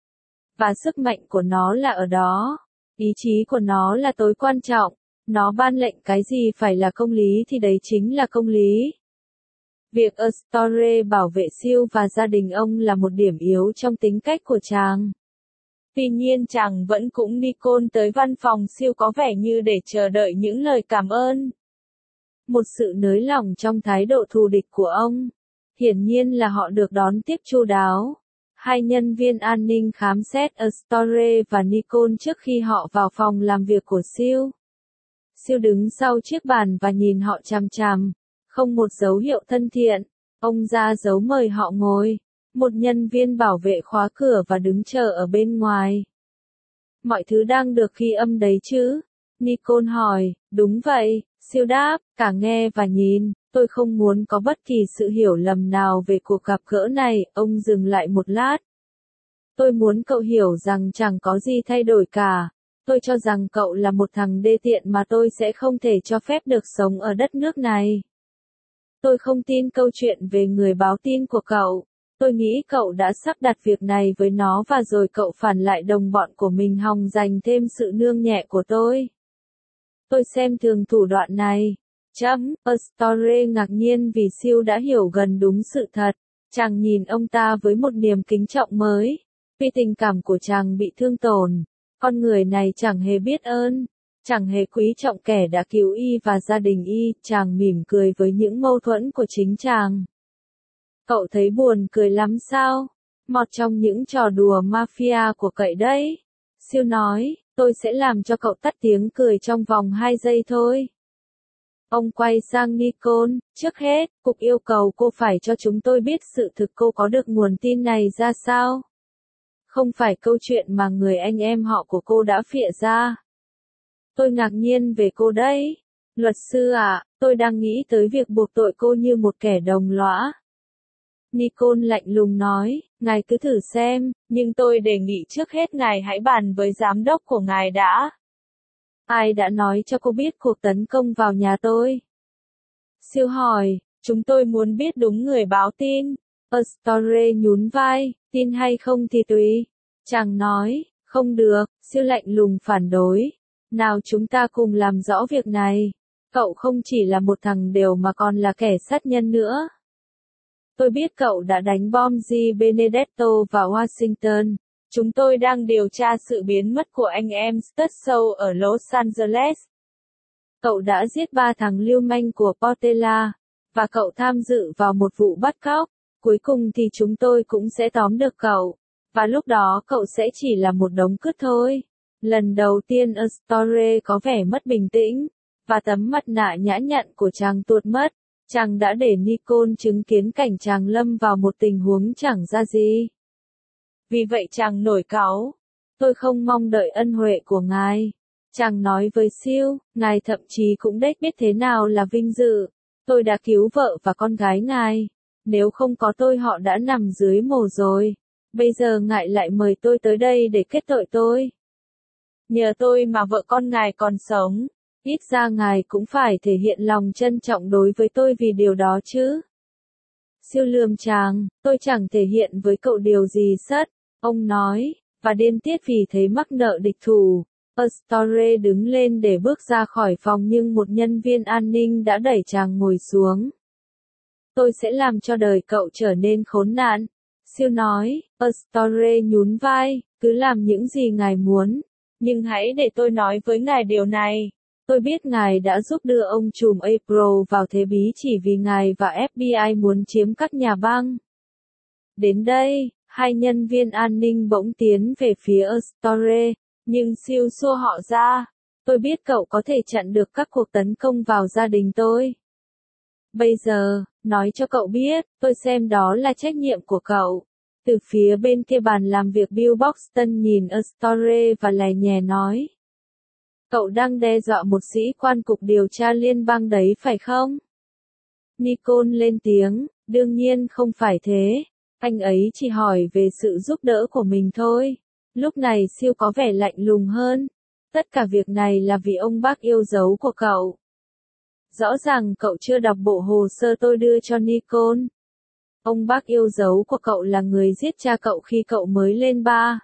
Và sức mạnh của nó là ở đó. Ý chí của nó là tối quan trọng. Nó ban lệnh cái gì phải là công lý thì đấy chính là công lý. Việc Astore bảo vệ Siêu và gia đình ông là một điểm yếu trong tính cách của chàng. Tuy nhiên chàng vẫn cũng Nicole tới văn phòng Siêu có vẻ như để chờ đợi những lời cảm ơn. Một sự nới lỏng trong thái độ thù địch của ông. Hiển nhiên là họ được đón tiếp chu đáo. Hai nhân viên an ninh khám xét Astore và Nicole trước khi họ vào phòng làm việc của Siêu. Siêu đứng sau chiếc bàn và nhìn họ chằm chằm. Không một dấu hiệu thân thiện. Ông ra dấu mời họ ngồi. Một nhân viên bảo vệ khóa cửa và đứng chờ ở bên ngoài. Mọi thứ đang được ghi âm đấy chứ? Nicole hỏi, đúng vậy, Siêu đáp, cả nghe và nhìn, tôi không muốn có bất kỳ sự hiểu lầm nào về cuộc gặp gỡ này, ông dừng lại một lát. Tôi muốn cậu hiểu rằng chẳng có gì thay đổi cả. Tôi cho rằng cậu là một thằng đê tiện mà tôi sẽ không thể cho phép được sống ở đất nước này. Tôi không tin câu chuyện về người báo tin của cậu. Tôi nghĩ cậu đã sắp đặt việc này với nó và rồi cậu phản lại đồng bọn của mình hòng giành thêm sự nương nhẹ của tôi. Tôi xem thường thủ đoạn này. Astore ngạc nhiên vì Siêu đã hiểu gần đúng sự thật. Chàng nhìn ông ta với một niềm kính trọng mới. Vì tình cảm của chàng bị thương tổn. Con người này chẳng hề biết ơn. Chẳng hề quý trọng kẻ đã cứu y và gia đình y. Chàng mỉm cười với những mâu thuẫn của chính chàng. Cậu thấy buồn cười lắm sao? Một trong những trò đùa mafia của cậy đấy. Siêu nói, tôi sẽ làm cho cậu tắt tiếng cười trong vòng 2 giây thôi. Ông quay sang Nicole, trước hết, cục yêu cầu cô phải cho chúng tôi biết sự thực cô có được nguồn tin này ra sao. Không phải câu chuyện mà người anh em họ của cô đã phịa ra. Tôi ngạc nhiên về cô đấy. Luật sư ạ, tôi đang nghĩ tới việc buộc tội cô như một kẻ đồng lõa. Nicole lạnh lùng nói, ngài cứ thử xem, nhưng tôi đề nghị trước hết ngài hãy bàn với giám đốc của ngài đã. Ai đã nói cho cô biết cuộc tấn công vào nhà tôi? Siêu hỏi, chúng tôi muốn biết đúng người báo tin. Astore nhún vai, tin hay không thì tùy. Chàng nói, không được, Siêu lạnh lùng phản đối. Nào chúng ta cùng làm rõ việc này. Cậu không chỉ là một thằng đều mà còn là kẻ sát nhân nữa. Tôi biết cậu đã đánh bom G. Benedetto vào Washington. Chúng tôi đang điều tra sự biến mất của anh em Studshow ở Los Angeles. Cậu đã giết 3 thằng lưu manh của Portela, và cậu tham dự vào một vụ bắt cóc. Cuối cùng thì chúng tôi cũng sẽ tóm được cậu. Và lúc đó cậu sẽ chỉ là một đống cứt thôi. Lần đầu tiên Astore có vẻ mất bình tĩnh, và tấm mặt nạ nhã nhặn của chàng tuột mất. Chàng đã để Nicole chứng kiến cảnh chàng lâm vào một tình huống chẳng ra gì. Vì vậy chàng nổi cáu. Tôi không mong đợi ân huệ của ngài. Chàng nói với Siêu, ngài thậm chí cũng đếch biết thế nào là vinh dự. Tôi đã cứu vợ và con gái ngài. Nếu không có tôi họ đã nằm dưới mồ rồi. Bây giờ ngài lại mời tôi tới đây để kết tội tôi. Nhờ tôi mà vợ con ngài còn sống. Ít ra ngài cũng phải thể hiện lòng trân trọng đối với tôi vì điều đó chứ. Siêu lườm chàng, tôi chẳng thể hiện với cậu điều gì sất, ông nói, và điên tiết vì thấy mắc nợ địch thủ. Astore đứng lên để bước ra khỏi phòng nhưng một nhân viên an ninh đã đẩy chàng ngồi xuống. Tôi sẽ làm cho đời cậu trở nên khốn nạn. Siêu nói, Astore nhún vai, cứ làm những gì ngài muốn. Nhưng hãy để tôi nói với ngài điều này. Tôi biết ngài đã giúp đưa ông trùm April vào thế bí chỉ vì ngài và FBI muốn chiếm các nhà băng. Đến đây, hai nhân viên an ninh bỗng tiến về phía Astore, nhưng siêu xua họ ra. Tôi biết cậu có thể chặn được các cuộc tấn công vào gia đình tôi. Bây giờ, nói cho cậu biết, tôi xem đó là trách nhiệm của cậu. Từ phía bên kia bàn làm việc Bill Boxton nhìn Astore và lè nhè nói. Cậu đang đe dọa một sĩ quan cục điều tra liên bang đấy phải không? Nicole lên tiếng, đương nhiên không phải thế. Anh ấy chỉ hỏi về sự giúp đỡ của mình thôi. Lúc này siêu có vẻ lạnh lùng hơn. Tất cả việc này là vì ông bác yêu dấu của cậu. Rõ ràng cậu chưa đọc bộ hồ sơ tôi đưa cho Nicole. Ông bác yêu dấu của cậu là người giết cha cậu khi cậu mới lên 3.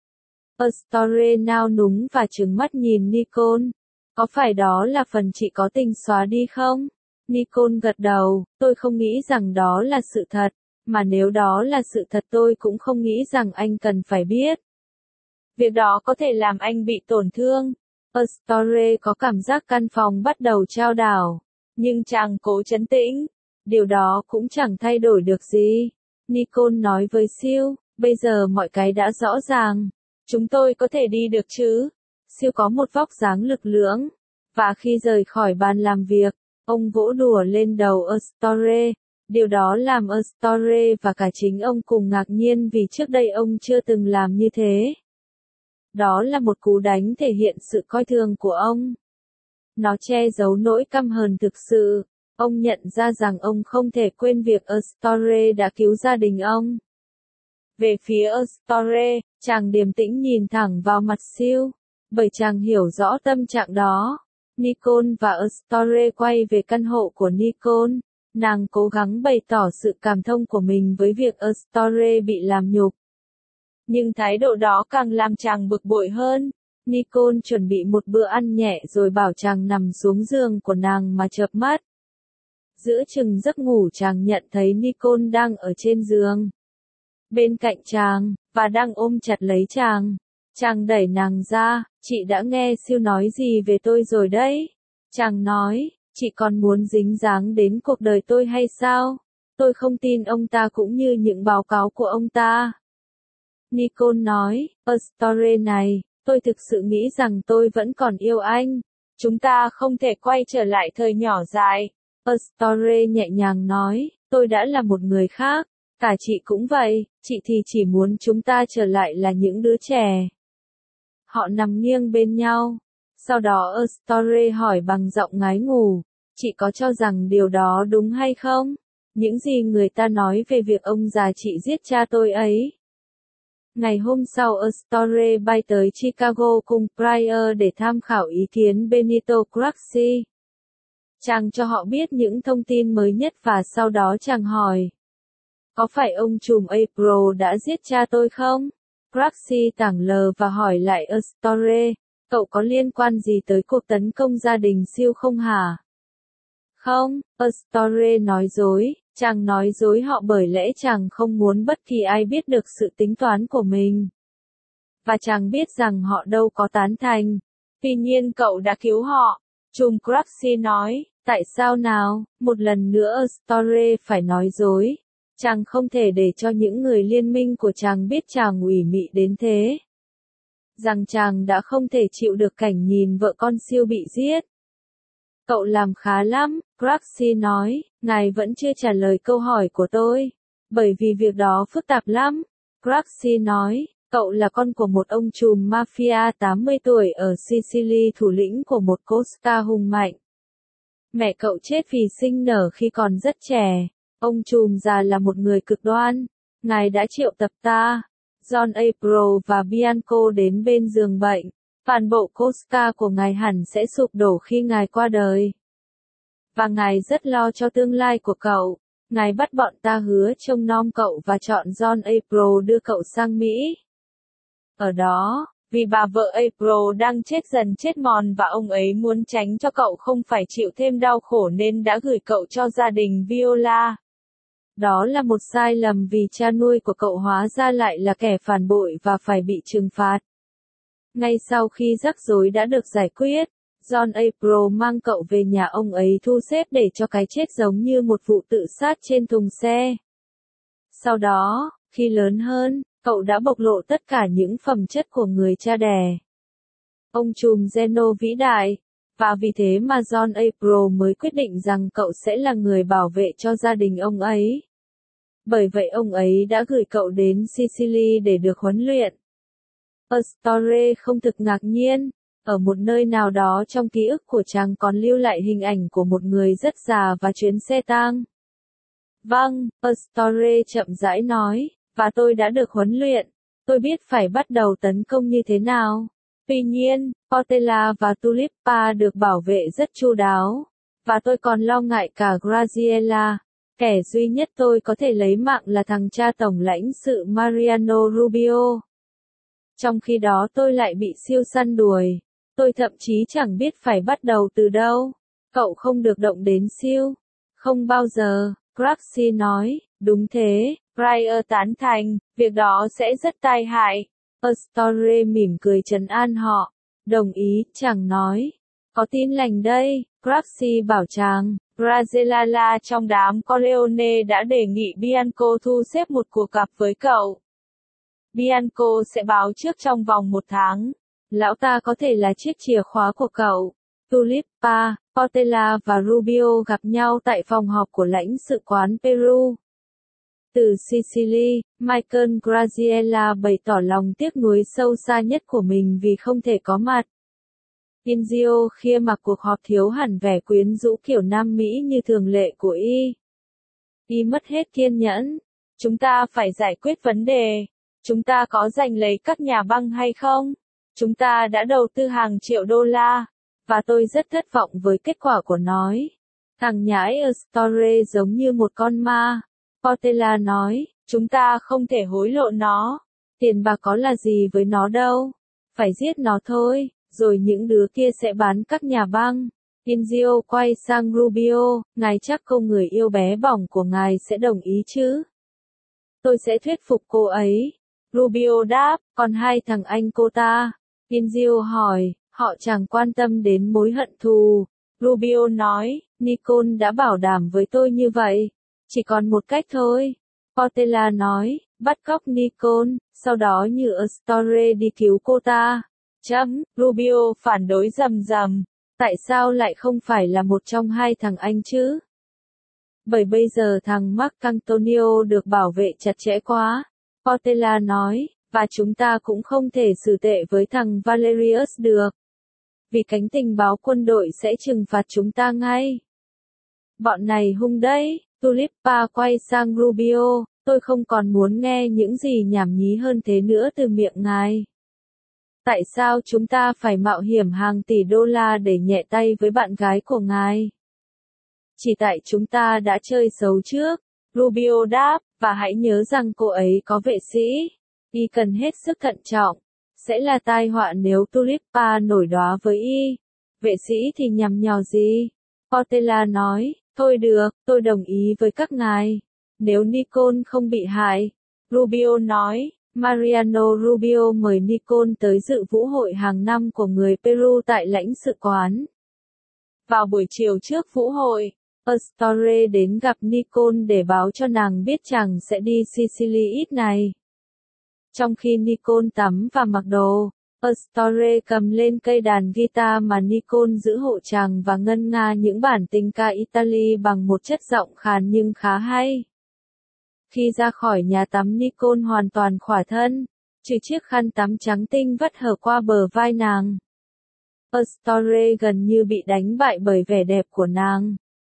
Astore nao núng và trừng mắt nhìn Nicole. Có phải đó là phần chị có tình xóa đi không? Nicole gật đầu, tôi không nghĩ rằng đó là sự thật, mà nếu đó là sự thật tôi cũng không nghĩ rằng anh cần phải biết. Việc đó có thể làm anh bị tổn thương. Astore có cảm giác căn phòng bắt đầu chao đảo, nhưng chàng cố trấn tĩnh. Điều đó cũng chẳng thay đổi được gì. Nicole nói với Siêu, bây giờ mọi cái đã rõ ràng. Chúng tôi có thể đi được chứ? Siêu có một vóc dáng lực lưỡng. Và khi rời khỏi bàn làm việc, ông vỗ đùa lên đầu Astore. Điều đó làm Astore và cả chính ông cùng ngạc nhiên vì trước đây ông chưa từng làm như thế. Đó là một cú đánh thể hiện sự coi thường của ông. Nó che giấu nỗi căm hờn thực sự. Ông nhận ra rằng ông không thể quên việc Astore đã cứu gia đình ông. Về phía Astore, chàng điềm tĩnh nhìn thẳng vào mặt Siêu, bởi chàng hiểu rõ tâm trạng đó. Nicole và Astore quay về căn hộ của Nicole. Nàng cố gắng bày tỏ sự cảm thông của mình với việc Astore bị làm nhục. Nhưng thái độ đó càng làm chàng bực bội hơn. Nicole chuẩn bị một bữa ăn nhẹ rồi bảo chàng nằm xuống giường của nàng mà chợp mắt. Giữa chừng giấc ngủ chàng nhận thấy Nicole đang ở trên giường. Bên cạnh chàng, và đang ôm chặt lấy chàng. Chàng đẩy nàng ra, chị đã nghe Siêu nói gì về tôi rồi đấy. Chàng nói, chị còn muốn dính dáng đến cuộc đời tôi hay sao? Tôi không tin ông ta cũng như những báo cáo của ông ta. Nicole nói, Astore này, tôi thực sự nghĩ rằng tôi vẫn còn yêu anh. Chúng ta không thể quay trở lại thời nhỏ dại. Astore nhẹ nhàng nói, tôi đã là một người khác. Cả chị cũng vậy, chị thì chỉ muốn chúng ta trở lại là những đứa trẻ. Họ nằm nghiêng bên nhau. Sau đó Astore hỏi bằng giọng ngái ngủ, chị có cho rằng điều đó đúng hay không? Những gì người ta nói về việc ông già chị giết cha tôi ấy. Ngày hôm sau Astore bay tới Chicago cùng Pryor để tham khảo ý kiến Benito Craxi. Chàng cho họ biết những thông tin mới nhất và sau đó chàng hỏi. Có phải ông trùm April đã giết cha tôi không? Craxi tảng lờ và hỏi lại Astore, cậu có liên quan gì tới cuộc tấn công gia đình Siêu không hả? Không, Astore nói dối, chàng nói dối họ bởi lẽ chàng không muốn bất kỳ ai biết được sự tính toán của mình. Và chàng biết rằng họ đâu có tán thành. Tuy nhiên cậu đã cứu họ. Trùm Craxi nói, tại sao nào? Một lần nữa Astore phải nói dối. Chàng không thể để cho những người liên minh của chàng biết chàng ủy mị đến thế. Rằng chàng đã không thể chịu được cảnh nhìn vợ con Siêu bị giết. Cậu làm khá lắm, Craxi nói, ngài vẫn chưa trả lời câu hỏi của tôi. Bởi vì việc đó phức tạp lắm. Craxi nói, cậu là con của một ông trùm mafia 80 tuổi ở Sicily thủ lĩnh của một Costa hùng mạnh. Mẹ cậu chết vì sinh nở khi còn rất trẻ. Ông trùm già là một người cực đoan. Ngài đã triệu tập ta, John April và Bianco đến bên giường bệnh. Toàn bộ Cosca của ngài hẳn sẽ sụp đổ khi ngài qua đời. Và ngài rất lo cho tương lai của cậu. Ngài bắt bọn ta hứa trông nom cậu và chọn John April đưa cậu sang Mỹ. Ở đó, vì bà vợ April đang chết dần chết mòn và ông ấy muốn tránh cho cậu không phải chịu thêm đau khổ nên đã gửi cậu cho gia đình Viola. Đó là một sai lầm vì cha nuôi của cậu hóa ra lại là kẻ phản bội và phải bị trừng phạt. Ngay sau khi rắc rối đã được giải quyết, John April mang cậu về nhà ông ấy thu xếp để cho cái chết giống như một vụ tự sát trên thùng xe. Sau đó, khi lớn hơn, cậu đã bộc lộ tất cả những phẩm chất của người cha đẻ. Ông trùm Zeno vĩ đại, và vì thế mà John April mới quyết định rằng cậu sẽ là người bảo vệ cho gia đình ông ấy. Bởi vậy ông ấy đã gửi cậu đến Sicily để được huấn luyện. Pastore không thực ngạc nhiên, ở một nơi nào đó trong ký ức của chàng còn lưu lại hình ảnh của một người rất già và chuyến xe tang. Vâng, Pastore chậm rãi nói, và tôi đã được huấn luyện, tôi biết phải bắt đầu tấn công như thế nào. Tuy nhiên, Portela và Tulippa được bảo vệ rất chu đáo, và tôi còn lo ngại cả Graziella. Kẻ duy nhất tôi có thể lấy mạng là thằng cha tổng lãnh sự Mariano Rubio. Trong khi đó tôi lại bị siêu săn đuổi. Tôi thậm chí chẳng biết phải bắt đầu từ đâu. Cậu không được động đến siêu. Không bao giờ, Craxi nói, đúng thế, Briar tán thành, việc đó sẽ rất tai hại. Pastore mỉm cười trấn an họ. Đồng ý, chàng nói. Có tin lành đây, Craxi bảo chàng. Grazellala trong đám Corleone đã đề nghị Bianco thu xếp một cuộc gặp với cậu. Bianco sẽ báo trước trong vòng 1 tháng. Lão ta có thể là chiếc chìa khóa của cậu. Tulippa, Portela và Rubio gặp nhau tại phòng họp của lãnh sự quán Peru. Từ Sicily, Michael Graziella bày tỏ lòng tiếc nuối sâu xa nhất của mình vì không thể có mặt. Inzio khia mặc cuộc họp thiếu hẳn vẻ quyến rũ kiểu Nam Mỹ như thường lệ của y. Y mất hết kiên nhẫn. Chúng ta phải giải quyết vấn đề. Chúng ta có giành lấy các nhà băng hay không? Chúng ta đã đầu tư hàng triệu đô la. Và tôi rất thất vọng với kết quả của nó. Thằng nhãi Astore giống như một con ma. Portela nói, chúng ta không thể hối lộ nó. Tiền bạc có là gì với nó đâu. Phải giết nó thôi. Rồi những đứa kia sẽ bán các nhà băng. Inzio quay sang Rubio, ngài chắc cô người yêu bé bỏng của ngài sẽ đồng ý chứ? Tôi sẽ thuyết phục cô ấy. Rubio đáp, còn hai thằng anh cô ta? Inzio hỏi, họ chẳng quan tâm đến mối hận thù. Rubio nói, Nicole đã bảo đảm với tôi như vậy. Chỉ còn một cách thôi. Portela nói, bắt cóc Nicole, sau đó như Astore đi cứu cô ta. Rubio phản đối rầm rầm. Tại sao lại không phải là một trong hai thằng anh chứ? Bởi bây giờ thằng Marc Antonio được bảo vệ chặt chẽ quá. Portela nói, và chúng ta cũng không thể xử tệ với thằng Valerius được. Vì cánh tình báo quân đội sẽ trừng phạt chúng ta ngay. Bọn này hung đấy. Tulippa quay sang Rubio, tôi không còn muốn nghe những gì nhảm nhí hơn thế nữa từ miệng ngài. Tại sao chúng ta phải mạo hiểm hàng tỷ đô la để nhẹ tay với bạn gái của ngài? Chỉ tại chúng ta đã chơi xấu trước, Rubio đáp, và hãy nhớ rằng cô ấy có vệ sĩ. Y cần hết sức thận trọng. Sẽ là tai họa nếu Tulippa nổi đoá với y. Vệ sĩ thì nhằm nhò gì? Portela nói, thôi được, tôi đồng ý với các ngài. Nếu Nicole không bị hại. Rubio nói. Mariano Rubio mời Nicole tới dự vũ hội hàng năm của người Peru tại lãnh sự quán. Vào buổi chiều trước vũ hội, Astore đến gặp Nicole để báo cho nàng biết chàng sẽ đi Sicily ít ngày. Trong khi Nicole tắm và mặc đồ, Astore cầm lên cây đàn guitar mà Nicole giữ hộ chàng và ngân nga những bản tình ca Italy bằng một chất giọng khàn nhưng khá hay. Khi ra khỏi nhà tắm Nicole hoàn toàn khỏa thân, trừ chiếc khăn tắm trắng tinh vắt hở qua bờ vai nàng. Astore gần như bị đánh bại bởi vẻ đẹp của nàng.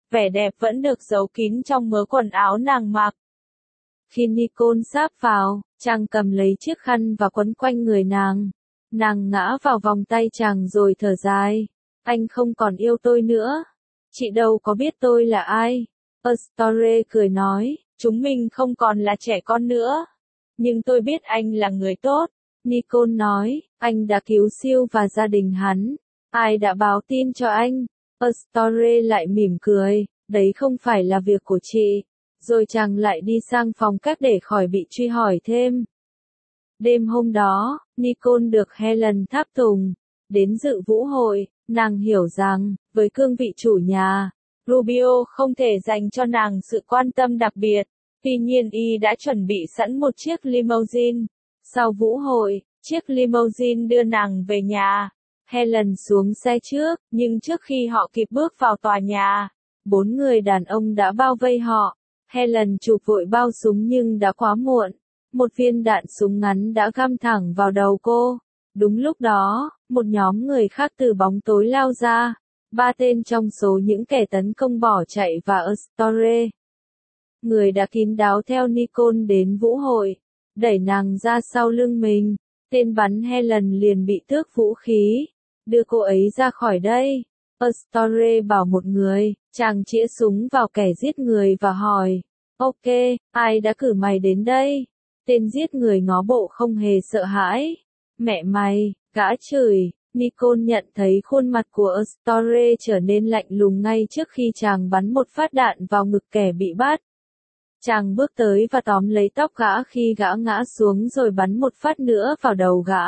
vẻ đẹp vẫn được giấu kín trong mớ quần áo nàng mặc. Khi Nicole sáp vào, chàng cầm lấy chiếc khăn và quấn quanh người nàng. Nàng ngã vào vòng tay chàng rồi thở dài. Anh không còn yêu tôi nữa. Chị đâu có biết tôi là ai. Astore cười nói, chúng mình không còn là trẻ con nữa. Nhưng tôi biết anh là người tốt. Nicole nói, anh đã cứu Siêu và gia đình hắn. Ai đã báo tin cho anh? Astore lại mỉm cười, đấy không phải là việc của chị. Rồi chàng lại đi sang phòng khách để khỏi bị truy hỏi thêm. Đêm hôm đó, Nicole được Helen tháp tùng. Đến dự vũ hội, nàng hiểu rằng, với cương vị chủ nhà, Rubio không thể dành cho nàng sự quan tâm đặc biệt. Tuy nhiên y đã chuẩn bị sẵn một chiếc limousine. Sau vũ hội, chiếc limousine đưa nàng về nhà. Helen xuống xe trước, nhưng trước khi họ kịp bước vào tòa nhà, 4 người đàn ông đã bao vây họ. Helen chụp vội bao súng nhưng đã quá muộn. Một viên đạn súng ngắn đã găm thẳng vào đầu cô. Đúng lúc đó, một nhóm người khác từ bóng tối lao ra. 3 tên trong số những kẻ tấn công bỏ chạy và Astore. Người đã kín đáo theo Nicole đến vũ hội, đẩy nàng ra sau lưng mình. Tên bắn Helen liền bị tước vũ khí. Đưa cô ấy ra khỏi đây. Astore bảo một người, chàng chĩa súng vào kẻ giết người và hỏi, ok, ai đã cử mày đến đây? Tên giết người ngó bộ không hề sợ hãi. Mẹ mày, gã chửi. Nicole nhận thấy khuôn mặt của Astore trở nên lạnh lùng ngay trước khi chàng bắn một phát đạn vào ngực kẻ bị bắt. Chàng bước tới và tóm lấy tóc gã khi gã ngã xuống rồi bắn một phát nữa vào đầu gã.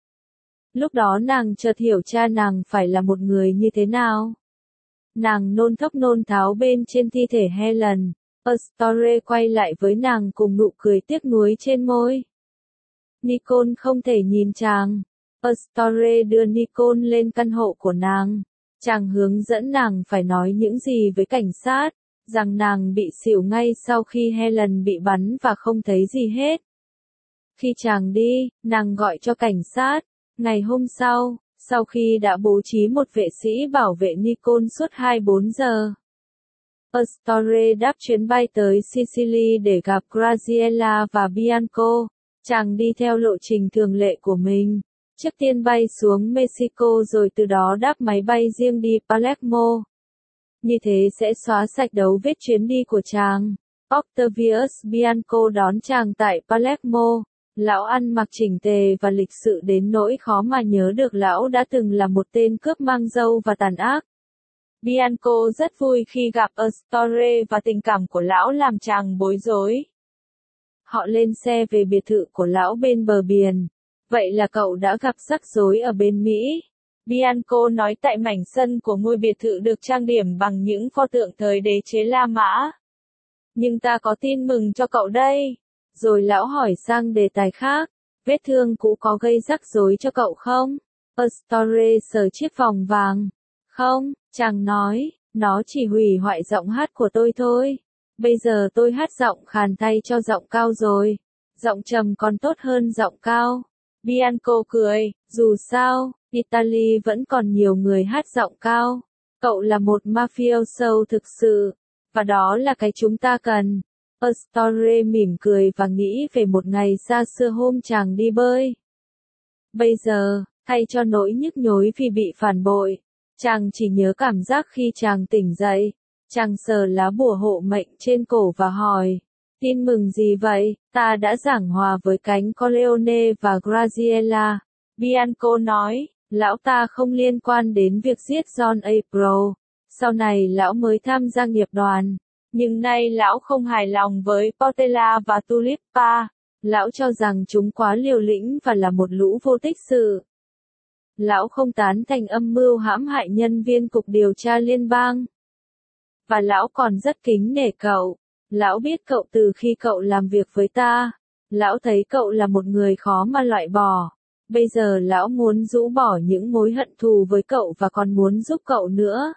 Lúc đó nàng chợt hiểu cha nàng phải là một người như thế nào. Nàng nôn thốc nôn tháo bên trên thi thể Helen. Astore quay lại với nàng cùng nụ cười tiếc nuối trên môi. Nicole không thể nhìn chàng. Astore đưa Nicole lên căn hộ của nàng. Chàng hướng dẫn nàng phải nói những gì với cảnh sát, rằng nàng bị xỉu ngay sau khi Helen bị bắn và không thấy gì hết. Khi chàng đi, nàng gọi cho cảnh sát. Ngày hôm sau khi đã bố trí một vệ sĩ bảo vệ Nicole suốt 24 giờ, Astore đáp chuyến bay tới Sicily để gặp Graziella và Bianco. Chàng đi theo lộ trình thường lệ của mình. Trước tiên bay xuống Mexico rồi từ đó đáp máy bay riêng đi Palermo. Như thế sẽ xóa sạch dấu vết chuyến đi của chàng. Octavius Bianco đón chàng tại Palermo. Lão ăn mặc chỉnh tề và lịch sự đến nỗi khó mà nhớ được lão đã từng là một tên cướp mang râu và tàn ác. Bianco rất vui khi gặp Astore và tình cảm của lão làm chàng bối rối. Họ lên xe về biệt thự của lão bên bờ biển. Vậy là cậu đã gặp rắc rối ở bên Mỹ. Bianco nói tại mảnh sân của ngôi biệt thự được trang điểm bằng những pho tượng thời đế chế La Mã. Nhưng ta có tin mừng cho cậu đây. Rồi lão hỏi sang đề tài khác. Vết thương cũ có gây rắc rối cho cậu không? Astore sờ chiếc vòng vàng. Không, chàng nói, nó chỉ hủy hoại giọng hát của tôi thôi. Bây giờ tôi hát giọng khàn thay cho giọng cao rồi. Giọng trầm còn tốt hơn giọng cao. Bianco cười, dù sao, Italy vẫn còn nhiều người hát giọng cao. Cậu là một mafioso thực sự. Và đó là cái chúng ta cần. Astore mỉm cười và nghĩ về một ngày xa xưa hôm chàng đi bơi. Bây giờ, thay cho nỗi nhức nhối vì bị phản bội, chàng chỉ nhớ cảm giác khi chàng tỉnh dậy. Chàng sờ lá bùa hộ mệnh trên cổ và hỏi, tin mừng gì vậy? Ta đã giảng hòa với cánh Corleone và Graziella. Bianco nói, lão ta không liên quan đến việc giết John April. Sau này lão mới tham gia nghiệp đoàn. Nhưng nay lão không hài lòng với Portela và Tulipa. Lão cho rằng chúng quá liều lĩnh và là một lũ vô tích sự. Lão không tán thành âm mưu hãm hại nhân viên cục điều tra liên bang. Và lão còn rất kính nể cậu. Lão biết cậu từ khi cậu làm việc với ta. Lão thấy cậu là một người khó mà loại bỏ. Bây giờ lão muốn rũ bỏ những mối hận thù với cậu và còn muốn giúp cậu nữa.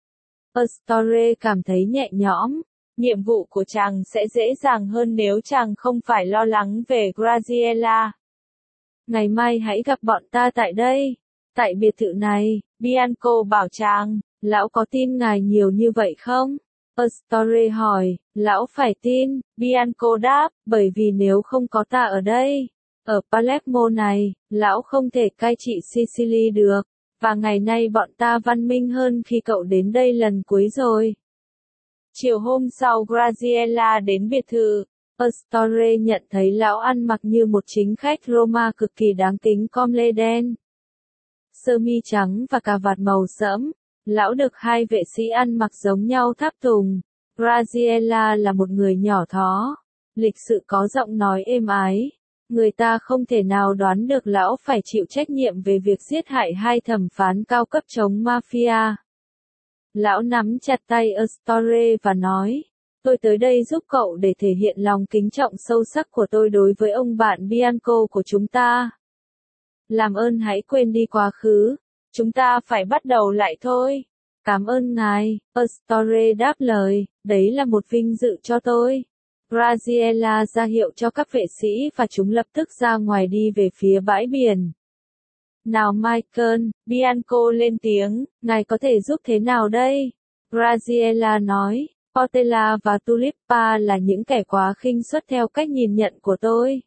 Astore cảm thấy nhẹ nhõm. Nhiệm vụ của chàng sẽ dễ dàng hơn nếu chàng không phải lo lắng về Graziella. Ngày mai hãy gặp bọn ta tại đây. Tại biệt thự này, Bianco bảo chàng. Lão có tin ngài nhiều như vậy không? Pastore hỏi, lão phải tin, Bianco đáp, bởi vì nếu không có ta ở đây, ở Palermo này, lão không thể cai trị Sicily được, và ngày nay bọn ta văn minh hơn khi cậu đến đây lần cuối rồi. Chiều hôm sau Graziella đến biệt thự, Pastore nhận thấy lão ăn mặc như một chính khách Roma cực kỳ đáng kính com lê đen, sơ mi trắng và cà vạt màu sẫm. Lão được hai vệ sĩ ăn mặc giống nhau tháp tùng. Graziella là một người nhỏ thó, lịch sự có giọng nói êm ái. Người ta không thể nào đoán được lão phải chịu trách nhiệm về việc giết hại hai thẩm phán cao cấp chống mafia. Lão nắm chặt tay Astore và nói, tôi tới đây giúp cậu để thể hiện lòng kính trọng sâu sắc của tôi đối với ông bạn Bianco của chúng ta. Làm ơn hãy quên đi quá khứ. Chúng ta phải bắt đầu lại thôi. Cảm ơn ngài, Pastore đáp lời, đấy là một vinh dự cho tôi. Graziella ra hiệu cho các vệ sĩ và chúng lập tức ra ngoài đi về phía bãi biển. Nào Michael, Bianco lên tiếng, ngài có thể giúp thế nào đây? Graziella nói, Portella và Tulippa là những kẻ quá khinh suất theo cách nhìn nhận của tôi.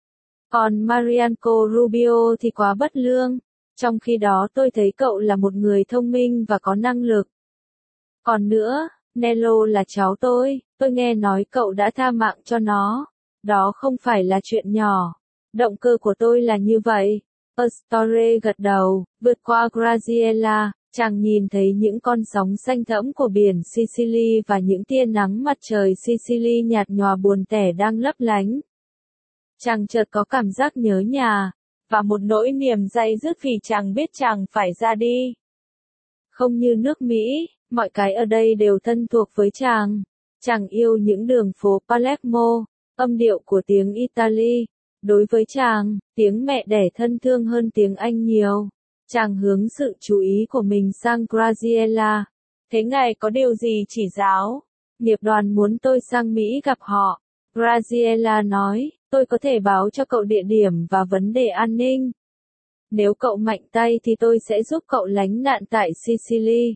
Còn Marianco Rubio thì quá bất lương. Trong khi đó tôi thấy cậu là một người thông minh và có năng lực. Còn nữa, Nello là cháu tôi nghe nói cậu đã tha mạng cho nó. Đó không phải là chuyện nhỏ. Động cơ của tôi là như vậy. Pastore gật đầu, vượt qua Graziella, chàng nhìn thấy những con sóng xanh thẫm của biển Sicily và những tia nắng mặt trời Sicily nhạt nhòa buồn tẻ đang lấp lánh. Chàng chợt có cảm giác nhớ nhà, và một nỗi niềm day dứt vì chàng biết chàng phải ra đi. Không như nước Mỹ, mọi cái ở đây đều thân thuộc với chàng. Chàng yêu những đường phố Palermo, âm điệu của tiếng Italy. Đối với chàng, tiếng mẹ đẻ thân thương hơn tiếng Anh nhiều. Chàng hướng sự chú ý của mình sang Graziella. Thế ngài có điều gì chỉ giáo? Nghiệp đoàn muốn tôi sang Mỹ gặp họ. Graziella nói, tôi có thể báo cho cậu địa điểm và vấn đề an ninh. Nếu cậu mạnh tay thì tôi sẽ giúp cậu lánh nạn tại Sicily.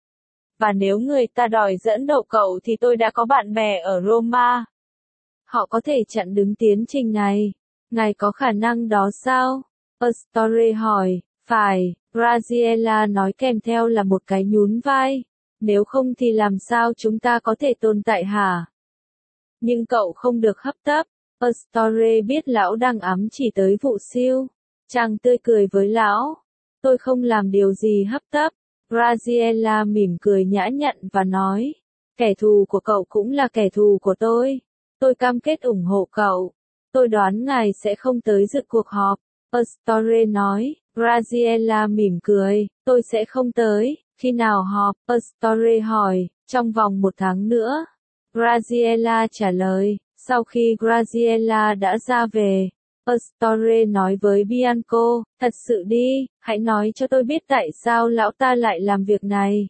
Và nếu người ta đòi dẫn đầu cậu thì tôi đã có bạn bè ở Roma. Họ có thể chặn đứng tiến trình này. Ngài có khả năng đó sao? Pastore hỏi. Phải, Graziella nói kèm theo là một cái nhún vai. Nếu không thì làm sao chúng ta có thể tồn tại hả? Nhưng cậu không được hấp tấp. Pastore biết lão đang ám chỉ tới vụ siêu. Chàng tươi cười với lão. Tôi không làm điều gì hấp tấp. Graziella mỉm cười nhã nhặn và nói. Kẻ thù của cậu cũng là kẻ thù của tôi. Tôi cam kết ủng hộ cậu. Tôi đoán ngài sẽ không tới dự cuộc họp. Pastore nói. Graziella mỉm cười. Tôi sẽ không tới. Khi nào họp? Pastore hỏi. Trong vòng 1 tháng nữa. Graziella trả lời. Sau khi Graziella đã ra về, Pastore nói với Bianco, thật sự đi, hãy nói cho tôi biết tại sao lão ta lại làm việc này.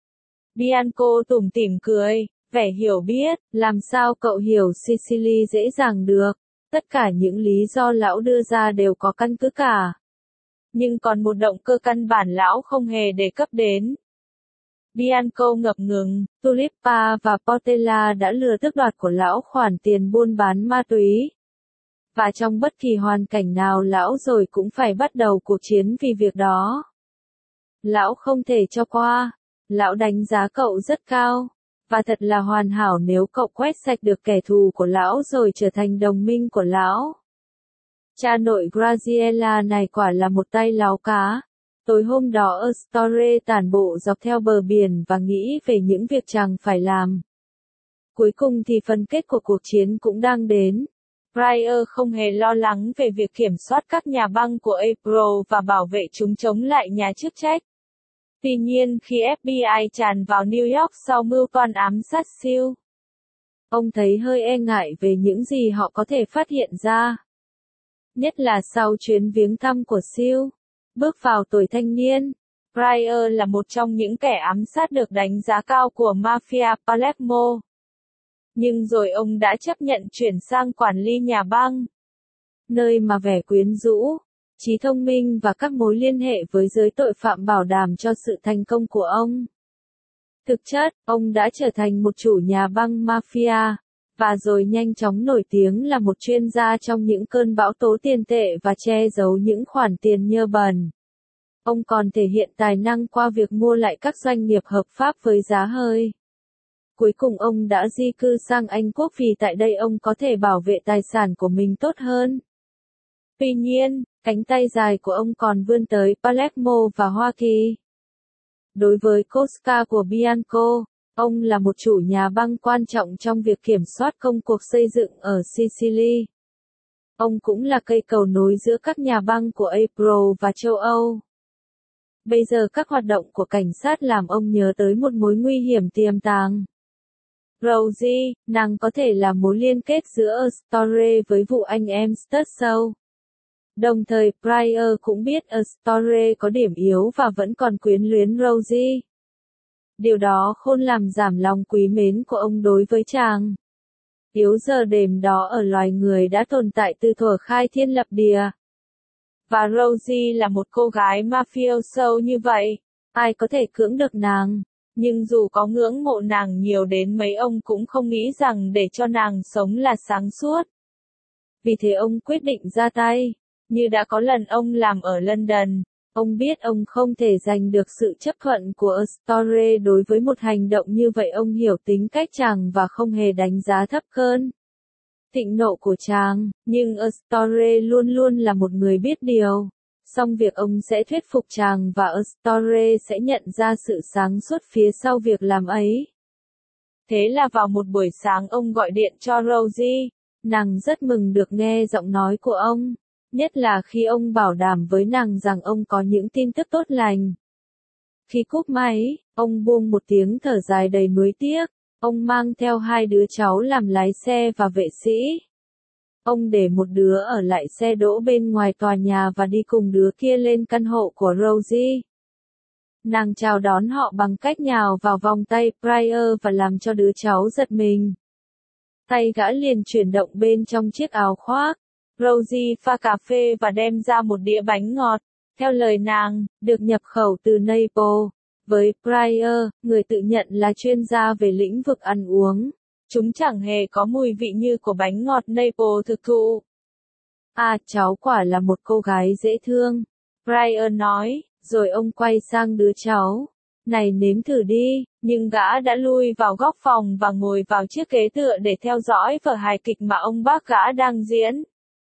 Bianco tủm tỉm cười, vẻ hiểu biết, làm sao cậu hiểu Sicily dễ dàng được, tất cả những lý do lão đưa ra đều có căn cứ cả. Nhưng còn một động cơ căn bản lão không hề đề cập đến. Bianco ngập ngừng, Tulippa và Portella đã lừa tước đoạt của lão khoản tiền buôn bán ma túy. Và trong bất kỳ hoàn cảnh nào lão rồi cũng phải bắt đầu cuộc chiến vì việc đó. Lão không thể cho qua. Lão đánh giá cậu rất cao. Và thật là hoàn hảo nếu cậu quét sạch được kẻ thù của lão rồi trở thành đồng minh của lão. Cha nội Graziella này quả là một tay láo cá. Tối hôm đó Astore tản bộ dọc theo bờ biển và nghĩ về những việc chàng phải làm. Cuối cùng thì phần kết của cuộc chiến cũng đang đến. Pryor không hề lo lắng về việc kiểm soát các nhà băng của April và bảo vệ chúng chống lại nhà chức trách. Tuy nhiên khi FBI tràn vào New York sau mưu toan ám sát siêu, ông thấy hơi e ngại về những gì họ có thể phát hiện ra. Nhất là sau chuyến viếng thăm của siêu. Bước vào tuổi thanh niên, Pryor là một trong những kẻ ám sát được đánh giá cao của Mafia Palermo. Nhưng rồi ông đã chấp nhận chuyển sang quản lý nhà băng. Nơi mà vẻ quyến rũ, trí thông minh và các mối liên hệ với giới tội phạm bảo đảm cho sự thành công của ông. Thực chất, ông đã trở thành một chủ nhà băng mafia, và rồi nhanh chóng nổi tiếng là một chuyên gia trong những cơn bão tố tiền tệ và che giấu những khoản tiền nhơ bẩn. Ông còn thể hiện tài năng qua việc mua lại các doanh nghiệp hợp pháp với giá hơi. Cuối cùng ông đã di cư sang Anh Quốc vì tại đây ông có thể bảo vệ tài sản của mình tốt hơn. Tuy nhiên, cánh tay dài của ông còn vươn tới Palermo và Hoa Kỳ. Đối với Cosca của Bianco, ông là một chủ nhà băng quan trọng trong việc kiểm soát công cuộc xây dựng ở Sicily. Ông cũng là cây cầu nối giữa các nhà băng của April và châu Âu. Bây giờ các hoạt động của cảnh sát làm ông nhớ tới một mối nguy hiểm tiềm tàng. Rosie, nàng có thể là mối liên kết giữa Astorre với vụ anh em Sturcell. Đồng thời Pryor cũng biết Astorre có điểm yếu và vẫn còn quyến luyến Rosie. Điều đó khôn làm giảm lòng quý mến của ông đối với chàng. Yếu giờ đềm đó ở loài người đã tồn tại từ thuở khai thiên lập địa. Và Rosie là một cô gái mafioso như vậy, ai có thể cưỡng được nàng. Nhưng dù có ngưỡng mộ nàng nhiều đến mấy ông cũng không nghĩ rằng để cho nàng sống là sáng suốt. Vì thế ông quyết định ra tay, như đã có lần ông làm ở London. Ông biết ông không thể giành được sự chấp thuận của Astorre đối với một hành động như vậy. Ông hiểu tính cách chàng và không hề đánh giá thấp cơn thịnh nộ của chàng, nhưng Astorre luôn luôn là một người biết điều. Song việc ông sẽ thuyết phục chàng và Astorre sẽ nhận ra sự sáng suốt phía sau việc làm ấy. Thế là vào một buổi sáng ông gọi điện cho Rosie. Nàng rất mừng được nghe giọng nói của ông, nhất là khi ông bảo đảm với nàng rằng ông có những tin tức tốt lành. Khi cúp máy, ông buông một tiếng thở dài đầy nuối tiếc. Ông mang theo hai đứa cháu làm lái xe và vệ sĩ. Ông để một đứa ở lại xe đỗ bên ngoài tòa nhà và đi cùng đứa kia lên căn hộ của Rosie. Nàng chào đón họ bằng cách nhào vào vòng tay Pryor và làm cho đứa cháu giật mình. Tay gã liền chuyển động bên trong chiếc áo khoác. Rosie pha cà phê và đem ra một đĩa bánh ngọt, theo lời nàng, được nhập khẩu từ Naples. Với Pryor, người tự nhận là chuyên gia về lĩnh vực ăn uống, chúng chẳng hề có mùi vị như của bánh ngọt Naples thực thụ. À, cháu quả là một cô gái dễ thương, Pryor nói, rồi ông quay sang đứa cháu. Này nếm thử đi, nhưng gã đã lui vào góc phòng và ngồi vào chiếc ghế tựa để theo dõi vở hài kịch mà ông bác gã đang diễn.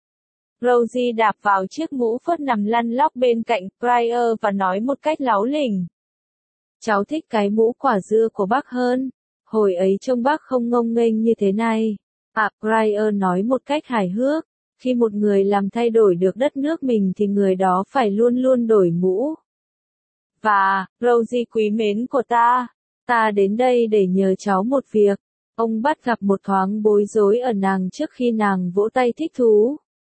Rosie đạp vào chiếc mũ phớt nằm lăn lóc bên cạnh Pryor và nói một cách láu lỉnh. Cháu thích cái mũ quả dưa của bác hơn. Hồi ấy trông bác không ngông nghênh như thế này. À, Pryor nói một cách hài hước. Khi một người làm thay đổi được đất nước mình thì người đó phải luôn luôn đổi mũ. Và, Rosie quý mến của ta đến đây để nhờ cháu một việc. Ông bắt gặp một thoáng bối rối ở nàng trước khi nàng vỗ tay thích thú.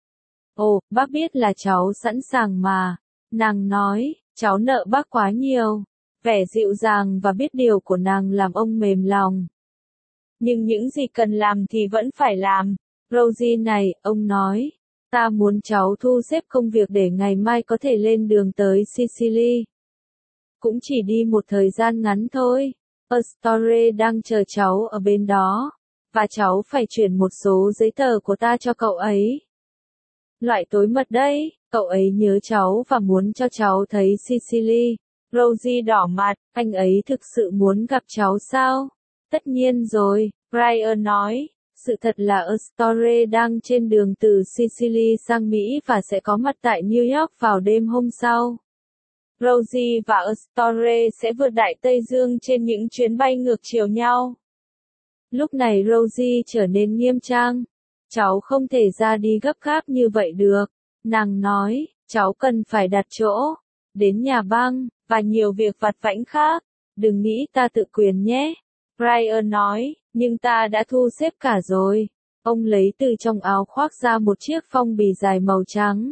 Ồ, bác biết là cháu sẵn sàng mà. Nàng nói, cháu nợ bác quá nhiều. Vẻ dịu dàng và biết điều của nàng làm ông mềm lòng. Nhưng những gì cần làm thì vẫn phải làm. Rosie này, ông nói, ta muốn cháu thu xếp công việc để ngày mai có thể lên đường tới Sicily. Cũng chỉ đi một thời gian ngắn thôi. Astorre đang chờ cháu ở bên đó, và cháu phải chuyển một số giấy tờ của ta cho cậu ấy. Loại tối mật đấy, cậu ấy nhớ cháu và muốn cho cháu thấy Sicily. Rosie đỏ mặt, anh ấy thực sự muốn gặp cháu sao? Tất nhiên rồi, Pryor nói, sự thật là Astorre đang trên đường từ Sicily sang Mỹ và sẽ có mặt tại New York vào đêm hôm sau. Rosie và Astorre sẽ vượt Đại Tây Dương trên những chuyến bay ngược chiều nhau. Lúc này Rosie trở nên nghiêm trang. Cháu không thể ra đi gấp gáp như vậy được. Nàng nói, cháu cần phải đặt chỗ, đến nhà băng, và nhiều việc vặt vãnh khác. Đừng nghĩ ta tự quyền nhé. Pryor nói, nhưng ta đã thu xếp cả rồi. Ông lấy từ trong áo khoác ra một chiếc phong bì dài màu trắng.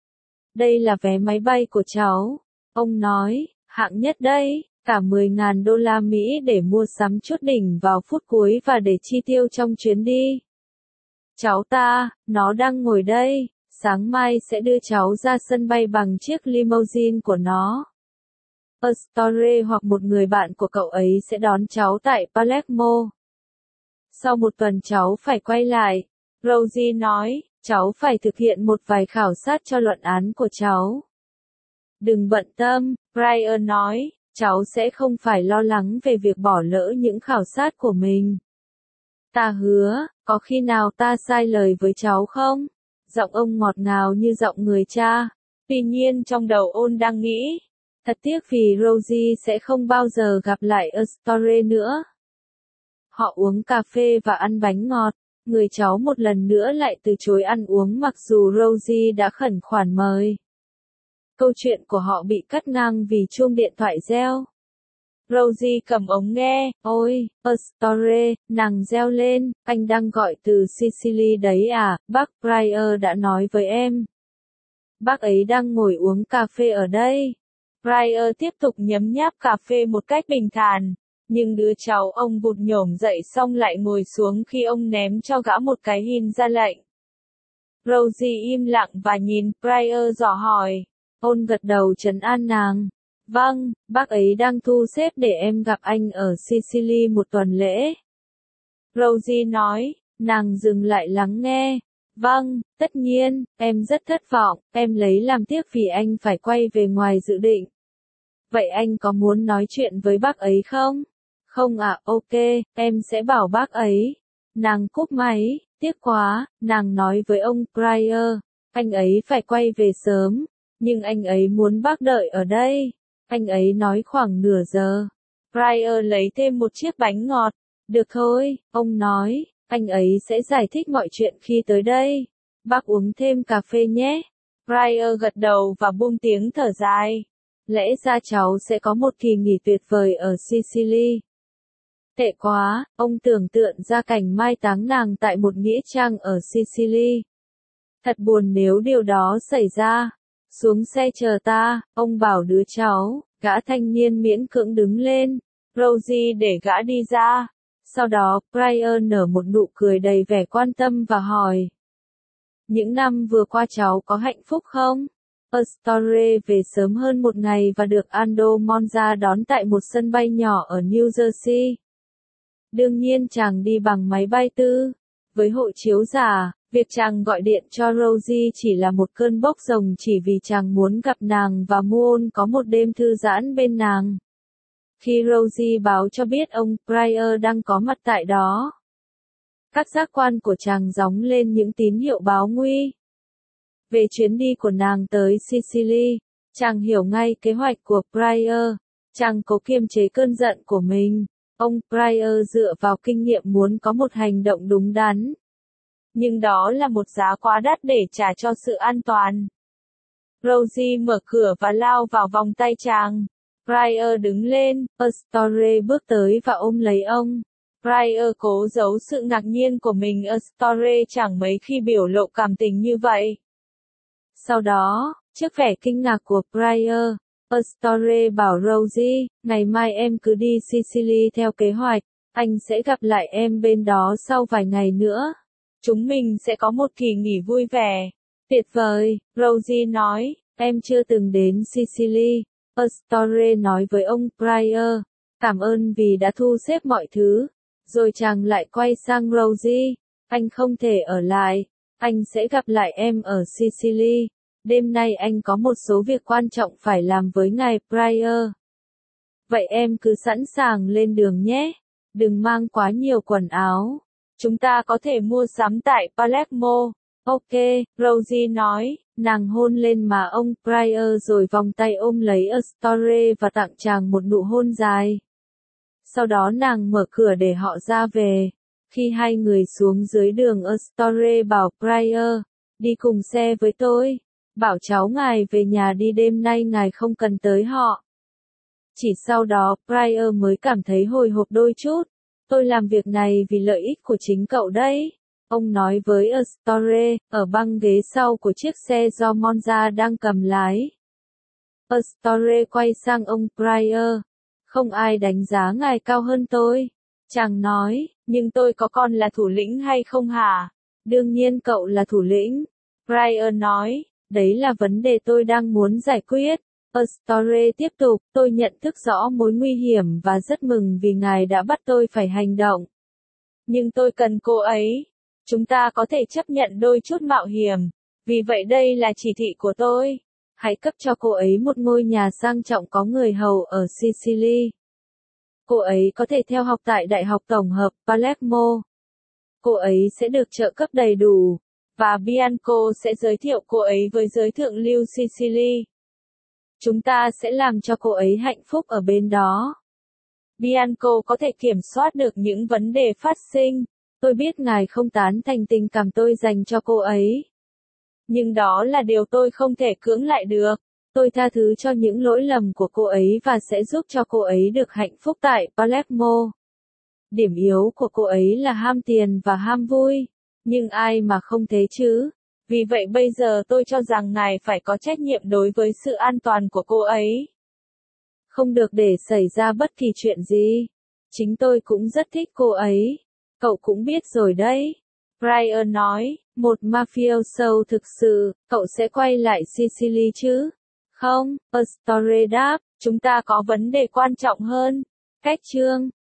Đây là vé máy bay của cháu. Ông nói, hạng nhất đấy, cả 10.000 đô la Mỹ để mua sắm chốt đỉnh vào phút cuối và để chi tiêu trong chuyến đi. Cháu ta, nó đang ngồi đây, sáng mai sẽ đưa cháu ra sân bay bằng chiếc limousine của nó. Astore hoặc một người bạn của cậu ấy sẽ đón cháu tại Palermo. Sau một tuần cháu phải quay lại. Rosie nói, cháu phải thực hiện một vài khảo sát cho luận án của cháu. Đừng bận tâm, Brian nói, cháu sẽ không phải lo lắng về việc bỏ lỡ những khảo sát của mình. Ta hứa, có khi nào ta sai lời với cháu không? Giọng ông ngọt ngào như giọng người cha. Tuy nhiên trong đầu Ôn đang nghĩ, thật tiếc vì Rosie sẽ không bao giờ gặp lại Astore nữa. Họ uống cà phê và ăn bánh ngọt. Người cháu một lần nữa lại từ chối ăn uống mặc dù Rosie đã khẩn khoản mời. Câu chuyện của họ bị cắt ngang vì chuông điện thoại reo. Rosie cầm ống nghe, ôi, Astore, nàng reo lên, anh đang gọi từ Sicily đấy à, bác Pryor đã nói với em. Bác ấy đang ngồi uống cà phê ở đây. Pryor tiếp tục nhấm nháp cà phê một cách bình thản, nhưng đứa cháu ông vụt nhổm dậy xong lại ngồi xuống khi ông ném cho gã một cái hin ra lệnh. Rosie im lặng và nhìn Pryor dò hỏi. Ôn gật đầu trấn an nàng. Vâng, bác ấy đang thu xếp để em gặp anh ở Sicily một tuần lễ. Rosie nói, nàng dừng lại lắng nghe. Vâng, tất nhiên, em rất thất vọng, em lấy làm tiếc vì anh phải quay về ngoài dự định. Vậy anh có muốn nói chuyện với bác ấy không? Không à, ok, em sẽ bảo bác ấy. Nàng cúp máy, tiếc quá, nàng nói với ông Pryor, anh ấy phải quay về sớm, nhưng anh ấy muốn bác đợi ở đây. Anh ấy nói khoảng nửa giờ. Pryor lấy thêm một chiếc bánh ngọt. Được thôi, ông nói, anh ấy sẽ giải thích mọi chuyện khi tới đây. Bác uống thêm cà phê nhé. Pryor gật đầu và buông tiếng thở dài. Lẽ ra cháu sẽ có một kỳ nghỉ tuyệt vời ở Sicily. Tệ quá, ông tưởng tượng ra cảnh mai táng nàng tại một nghĩa trang ở Sicily. Thật buồn nếu điều đó xảy ra. Xuống xe chờ ta, ông bảo đứa cháu. Gã thanh niên miễn cưỡng đứng lên. Rosie để gã đi ra. Sau đó, Pryor nở một nụ cười đầy vẻ quan tâm và hỏi. Những năm vừa qua cháu có hạnh phúc không? Astore về sớm hơn một ngày và được Aldo Monza đón tại một sân bay nhỏ ở New Jersey. Đương nhiên chàng đi bằng máy bay tư. Với hộ chiếu giả, việc chàng gọi điện cho Rosie chỉ là một cơn bốc rồng chỉ vì chàng muốn gặp nàng và Muon có một đêm thư giãn bên nàng. Khi Rosie báo cho biết ông Pryor đang có mặt tại đó, các giác quan của chàng gióng lên những tín hiệu báo nguy. Về chuyến đi của nàng tới Sicily, chàng hiểu ngay kế hoạch của Pryor. Chàng cố kiềm chế cơn giận của mình. Ông Pryor dựa vào kinh nghiệm muốn có một hành động đúng đắn. Nhưng đó là một giá quá đắt để trả cho sự an toàn. Rosie mở cửa và lao vào vòng tay chàng. Pryor đứng lên, Astore bước tới và ôm lấy ông. Pryor cố giấu sự ngạc nhiên của mình, Astore chẳng mấy khi biểu lộ cảm tình như vậy. Sau đó, trước vẻ kinh ngạc của Pryor, Astore bảo Rosie, ngày mai em cứ đi Sicily theo kế hoạch, anh sẽ gặp lại em bên đó sau vài ngày nữa. Chúng mình sẽ có một kỳ nghỉ vui vẻ. Tuyệt vời, Rosie nói, em chưa từng đến Sicily. Astore nói với ông Pryor, cảm ơn vì đã thu xếp mọi thứ. Rồi chàng lại quay sang Rosie, anh không thể ở lại, anh sẽ gặp lại em ở Sicily. Đêm nay anh có một số việc quan trọng phải làm với ngài Pryor. Vậy em cứ sẵn sàng lên đường nhé. Đừng mang quá nhiều quần áo. Chúng ta có thể mua sắm tại Palermo. Ok, Rosie nói, nàng hôn lên má ông Pryor rồi vòng tay ôm lấy Astore và tặng chàng một nụ hôn dài. Sau đó nàng mở cửa để họ ra về. Khi hai người xuống dưới đường, Astore bảo Pryor, đi cùng xe với tôi. Bảo cháu ngài về nhà đi, đêm nay ngài không cần tới họ. Chỉ sau đó, Pryor mới cảm thấy hồi hộp đôi chút. Tôi làm việc này vì lợi ích của chính cậu đấy. Ông nói với Astore, ở băng ghế sau của chiếc xe do Monza đang cầm lái. Astore quay sang ông Pryor. Không ai đánh giá ngài cao hơn tôi. Chàng nói, nhưng tôi có còn là thủ lĩnh hay không hả? Đương nhiên cậu là thủ lĩnh. Pryor nói, đấy là vấn đề tôi đang muốn giải quyết. Pastore tiếp tục, tôi nhận thức rõ mối nguy hiểm và rất mừng vì ngài đã bắt tôi phải hành động. Nhưng tôi cần cô ấy. Chúng ta có thể chấp nhận đôi chút mạo hiểm. Vì vậy đây là chỉ thị của tôi. Hãy cấp cho cô ấy một ngôi nhà sang trọng có người hầu ở Sicily. Cô ấy có thể theo học tại Đại học Tổng hợp Palermo. Cô ấy sẽ được trợ cấp đầy đủ. Và Bianco sẽ giới thiệu cô ấy với giới thượng lưu Sicily. Chúng ta sẽ làm cho cô ấy hạnh phúc ở bên đó. Bianco có thể kiểm soát được những vấn đề phát sinh. Tôi biết ngài không tán thành tình cảm tôi dành cho cô ấy. Nhưng đó là điều tôi không thể cưỡng lại được. Tôi tha thứ cho những lỗi lầm của cô ấy và sẽ giúp cho cô ấy được hạnh phúc tại Palermo. Điểm yếu của cô ấy là ham tiền và ham vui. Nhưng ai mà không thế chứ? Vì vậy bây giờ tôi cho rằng ngài phải có trách nhiệm đối với sự an toàn của cô ấy. Không được để xảy ra bất kỳ chuyện gì. Chính tôi cũng rất thích cô ấy. Cậu cũng biết rồi đấy. Brian nói, một mafioso thực sự, cậu sẽ quay lại Sicily chứ? Không, Pastore đáp, chúng ta có vấn đề quan trọng hơn. Cách chương